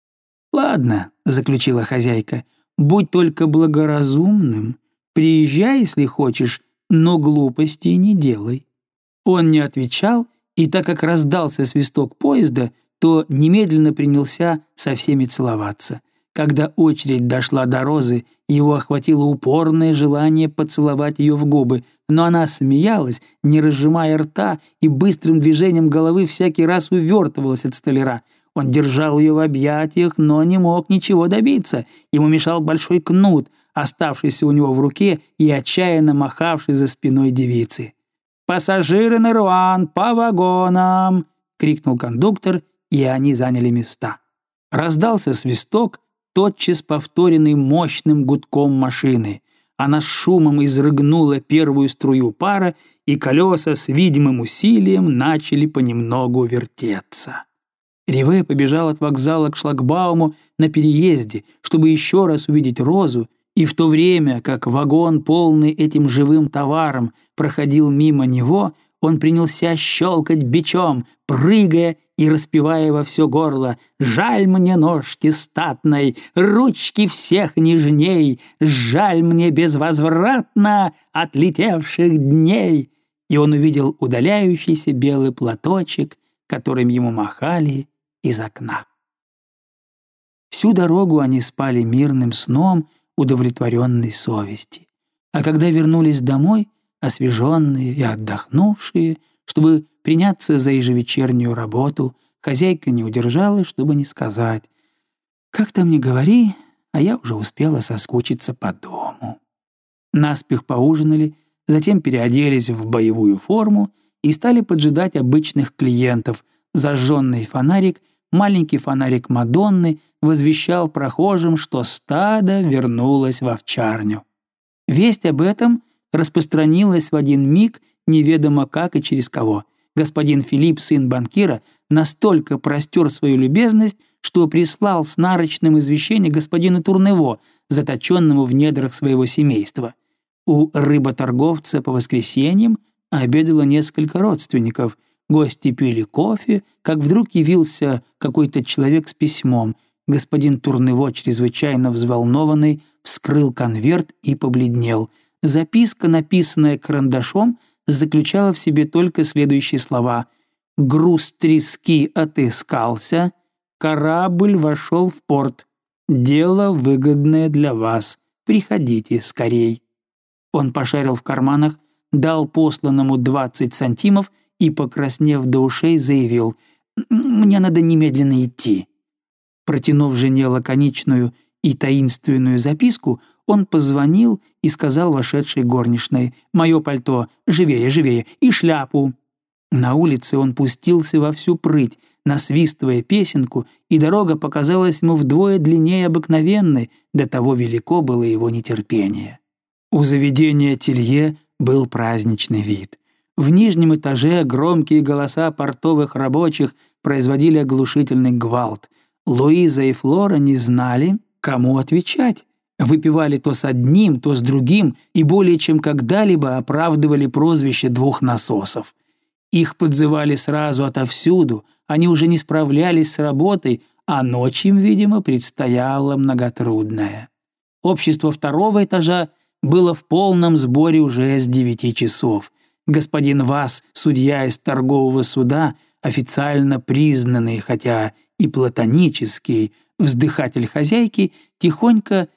«Ладно», — заключила хозяйка, — «будь только благоразумным, приезжай, если хочешь, но глупостей не делай». Он не отвечал, и так как раздался свисток поезда, то немедленно принялся со всеми целоваться. Когда очередь дошла до Розы, его охватило упорное желание поцеловать ее в губы, но она смеялась, не разжимая рта, и быстрым движением головы всякий раз увертывалась от столяра. Он держал ее в объятиях, но не мог ничего добиться. Ему мешал большой кнут, оставшийся у него в руке и отчаянно махавший за спиной девицы. «Пассажиры на Руан, по вагонам!» — крикнул кондуктор, и они заняли места. Раздался свисток, тотчас повторенный мощным гудком машины. Она с шумом изрыгнула первую струю пара, и колеса с видимым усилием начали понемногу вертеться. Риве побежал от вокзала к шлагбауму на переезде, чтобы еще раз увидеть Розу, и в то время, как вагон, полный этим живым товаром, проходил мимо него, он принялся щелкать бичом, прыгая и распевая во все горло: «Жаль мне ножки статной, ручки всех нежней, жаль мне безвозвратно отлетевших дней». И он увидел удаляющийся белый платочек, которым ему махали из окна. Всю дорогу они спали мирным сном удовлетворенной совести. А когда вернулись домой, освеженные и отдохнувшие, чтобы приняться за ежевечернюю работу, хозяйка не удержалась, чтобы не сказать: «Как там ни говори, а я уже успела соскучиться по дому». Наспех поужинали, затем переоделись в боевую форму и стали поджидать обычных клиентов. Зажженный фонарик, маленький фонарик Мадонны, возвещал прохожим, что стадо вернулось в овчарню. Весть об этом распространилась в один миг, неведомо как и через кого. Господин Филипп, сын банкира, настолько простер свою любезность, что прислал с нарочным извещение господину Турнево, заточенному в недрах своего семейства. У рыботорговца по воскресеньям обедало несколько родственников. Гости пили кофе, как вдруг явился какой-то человек с письмом. Господин Турнево, чрезвычайно взволнованный, вскрыл конверт и побледнел. Записка, написанная карандашом, заключала в себе только следующие слова: «Груз трески отыскался, корабль вошел в порт. Дело выгодное для вас. Приходите скорей». Он пошарил в карманах, дал посланному 20 сантимов и, покраснев до ушей, заявил: «Мне надо немедленно идти». Протянув жене лаконичную и таинственную записку, он позвонил и сказал вошедшей горничной: «Мое пальто, живее, живее, и шляпу». На улице он пустился во всю прыть, насвистывая песенку, и дорога показалась ему вдвое длиннее обыкновенной, до того велико было его нетерпение. У заведения Телье был праздничный вид. В нижнем этаже громкие голоса портовых рабочих производили оглушительный гвалт. Луиза и Флора не знали, кому отвечать. Выпивали то с одним, то с другим и более чем когда-либо оправдывали прозвище двух насосов. Их подзывали сразу отовсюду, они уже не справлялись с работой, а ночь им, видимо, предстояла многотрудная. Общество второго этажа было в полном сборе уже с 9 часов. Господин Вас, судья из торгового суда, официально признанный, хотя и платонический, вздыхатель хозяйки, тихонько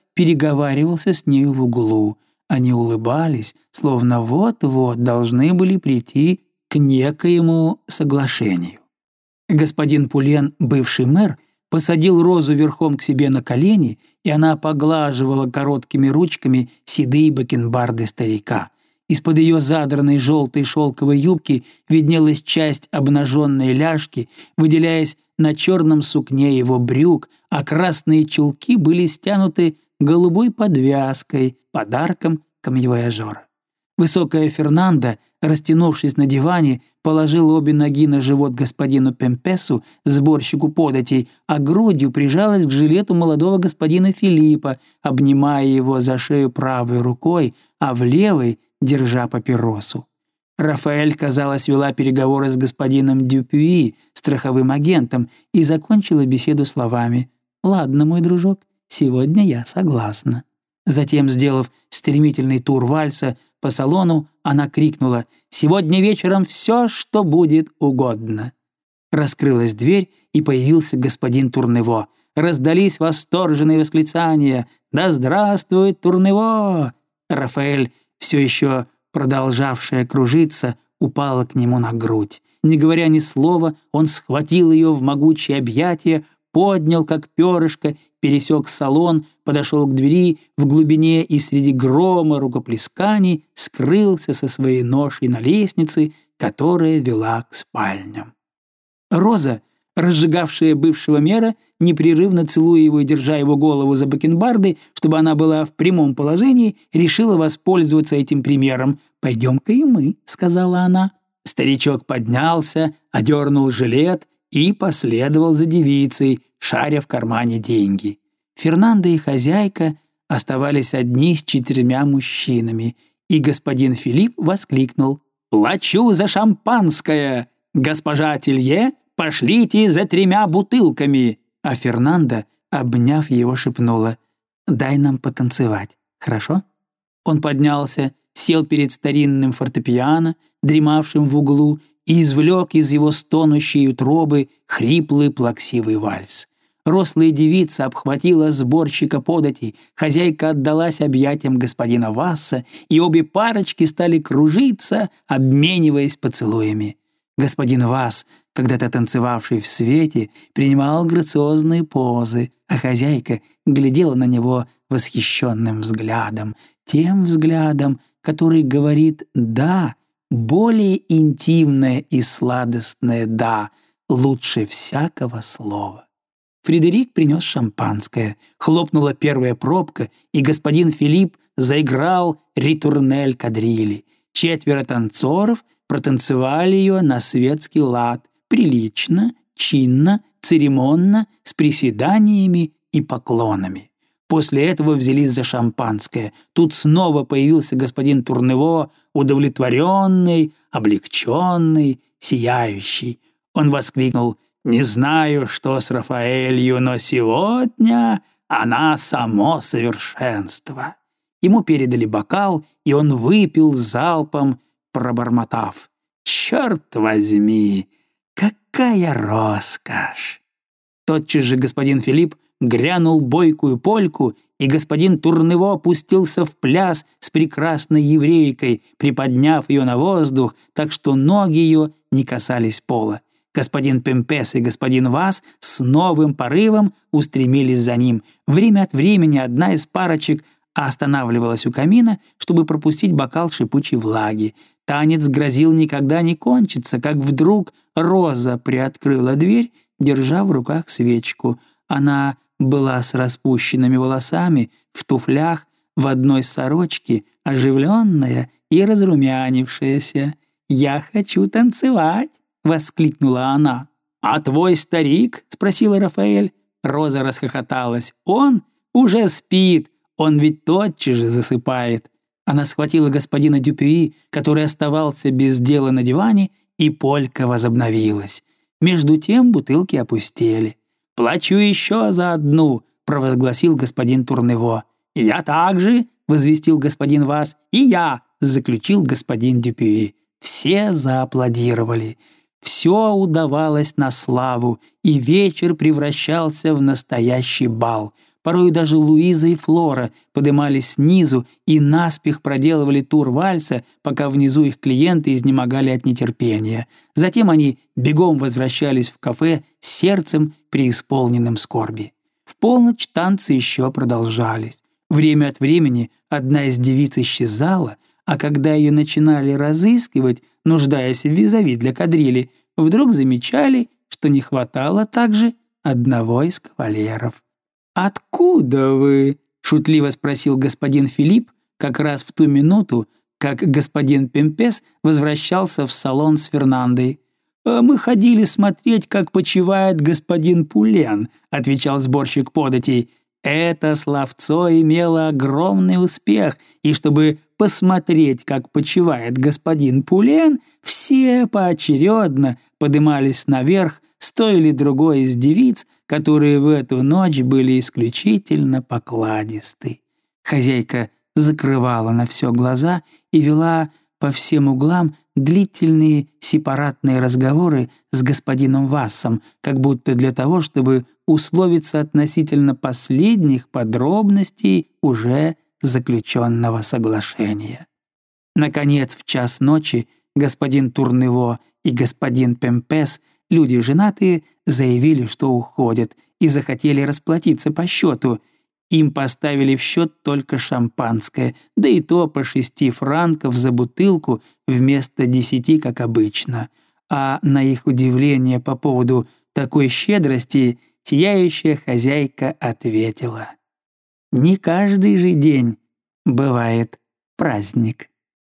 переговаривался с нею в углу. Они улыбались, словно вот-вот должны были прийти к некоему соглашению. Господин Пулен, бывший мэр, посадил Розу верхом к себе на колени, и она поглаживала короткими ручками седые бакенбарды старика. Из-под ее задранной желтой шелковой юбки виднелась часть обнаженной ляжки, выделяясь на черном сукне его брюк, а красные чулки были стянуты голубой подвязкой, подарком камевояжера. Высокая Фернанда, растянувшись на диване, положила обе ноги на живот господину Пемпесу, сборщику податей, а грудью прижалась к жилету молодого господина Филиппа, обнимая его за шею правой рукой, а в левой держа папиросу. Рафаэль, казалось, вела переговоры с господином Дюпюи, страховым агентом, и закончила беседу словами: «Ладно, мой дружок, сегодня я согласна». Затем, сделав стремительный тур вальса по салону, она крикнула: «Сегодня вечером все, что будет угодно». Раскрылась дверь, и появился господин Турнево. Раздались восторженные восклицания: «Да здравствует Турнево!» Рафаэль, все еще продолжавшая кружиться, упала к нему на грудь. Не говоря ни слова, он схватил ее в могучие объятия, поднял, как перышко, пересек салон, подошел к двери в глубине и среди грома рукоплесканий скрылся со своей ношей на лестнице, которая вела к спальням. Роза, разжигавшая бывшего мэра, непрерывно целуя его и держа его голову за бакенбарды, чтобы она была в прямом положении, решила воспользоваться этим примером. «Пойдем-ка и мы», — сказала она. Старичок поднялся, одернул жилет и последовал за девицей, шаря в кармане деньги. Фернанда и хозяйка оставались одни с 4 мужчинами, и господин Филипп воскликнул: «Плачу за шампанское! Госпожа Тилье, пошлите за 3 бутылками!» А Фернанда, обняв его, шепнула: «Дай нам потанцевать, хорошо?» Он поднялся, сел перед старинным фортепиано, дремавшим в углу, и извлек из его стонущей утробы хриплый плаксивый вальс. Рослая девица обхватила сборщика податей, хозяйка отдалась объятиям господина Васса, и обе парочки стали кружиться, обмениваясь поцелуями. Господин Васс, когда-то танцевавший в свете, принимал грациозные позы, а хозяйка глядела на него восхищенным взглядом, тем взглядом, который говорит «да», более интимное и сладостное «да», лучше всякого слова. Фредерик принес шампанское, хлопнула первая пробка, и господин Филипп заиграл ритурнель кадрили. 4 танцоров протанцевали ее на светский лад, прилично, чинно, церемонно, с приседаниями и поклонами. После этого взялись за шампанское. Тут снова появился господин Турнево, удовлетворенный, облегченный, сияющий. Он воскликнул: «Не знаю, что с Рафаэлью, но сегодня она само совершенство». Ему передали бокал, и он выпил залпом, пробормотав: «Черт возьми, какая роскошь!» Тотчас же господин Филипп грянул бойкую польку, и господин Турнево опустился в пляс с прекрасной еврейкой, приподняв ее на воздух, так что ноги ее не касались пола. Господин Пемпес и господин Васс с новым порывом устремились за ним. Время от времени одна из парочек останавливалась у камина, чтобы пропустить бокал шипучей влаги. Танец грозил никогда не кончиться, как вдруг Роза приоткрыла дверь, держа в руках свечку. Она была с распущенными волосами, в туфлях, в одной сорочке, оживленная и разрумянившаяся. «Я хочу танцевать!» — воскликнула она. «А твой старик?» — спросила Рафаэль. Роза расхохоталась. «Он уже спит, он ведь тотчас же засыпает». Она схватила господина Дюпюи, который оставался без дела на диване, и полька возобновилась. Между тем бутылки опустели. «Плачу еще за одну», — провозгласил господин Турнево. «Я также», — возвестил господин Васс. «И я», — заключил господин Дюпюи. Все зааплодировали. Все удавалось на славу, и вечер превращался в настоящий бал. Порой даже Луиза и Флора подымались снизу и наспех проделывали тур вальса, пока внизу их клиенты изнемогали от нетерпения. Затем они бегом возвращались в кафе с сердцем, преисполненным скорби. В полночь танцы еще продолжались. Время от времени одна из девиц исчезала, а когда ее начинали разыскивать, нуждаясь в визави для кадрили, вдруг замечали, что не хватало также одного из кавалеров. «Откуда вы?» — шутливо спросил господин Филипп как раз в ту минуту, как господин Пемпес возвращался в салон с Фернандой. «Мы ходили смотреть, как почивает господин Пулен», — отвечал сборщик податей. Это словцо имело огромный успех, и чтобы посмотреть, как почивает господин Пулен, все поочередно подымались наверх с той или другой из девиц, которые в эту ночь были исключительно покладисты. Хозяйка закрывала на все глаза и вела по всем углам длительные сепаратные разговоры с господином Вассом, как будто для того, чтобы условиться относительно последних подробностей уже заключенного соглашения. Наконец, в час ночи господин Турнево и господин Пемпес, люди женатые, заявили, что уходят, и захотели расплатиться по счету. Им поставили в счет только шампанское, да и то по 6 франков за бутылку вместо 10, как обычно. А на их удивление по поводу такой щедрости сияющая хозяйка ответила: «Не каждый же день бывает праздник».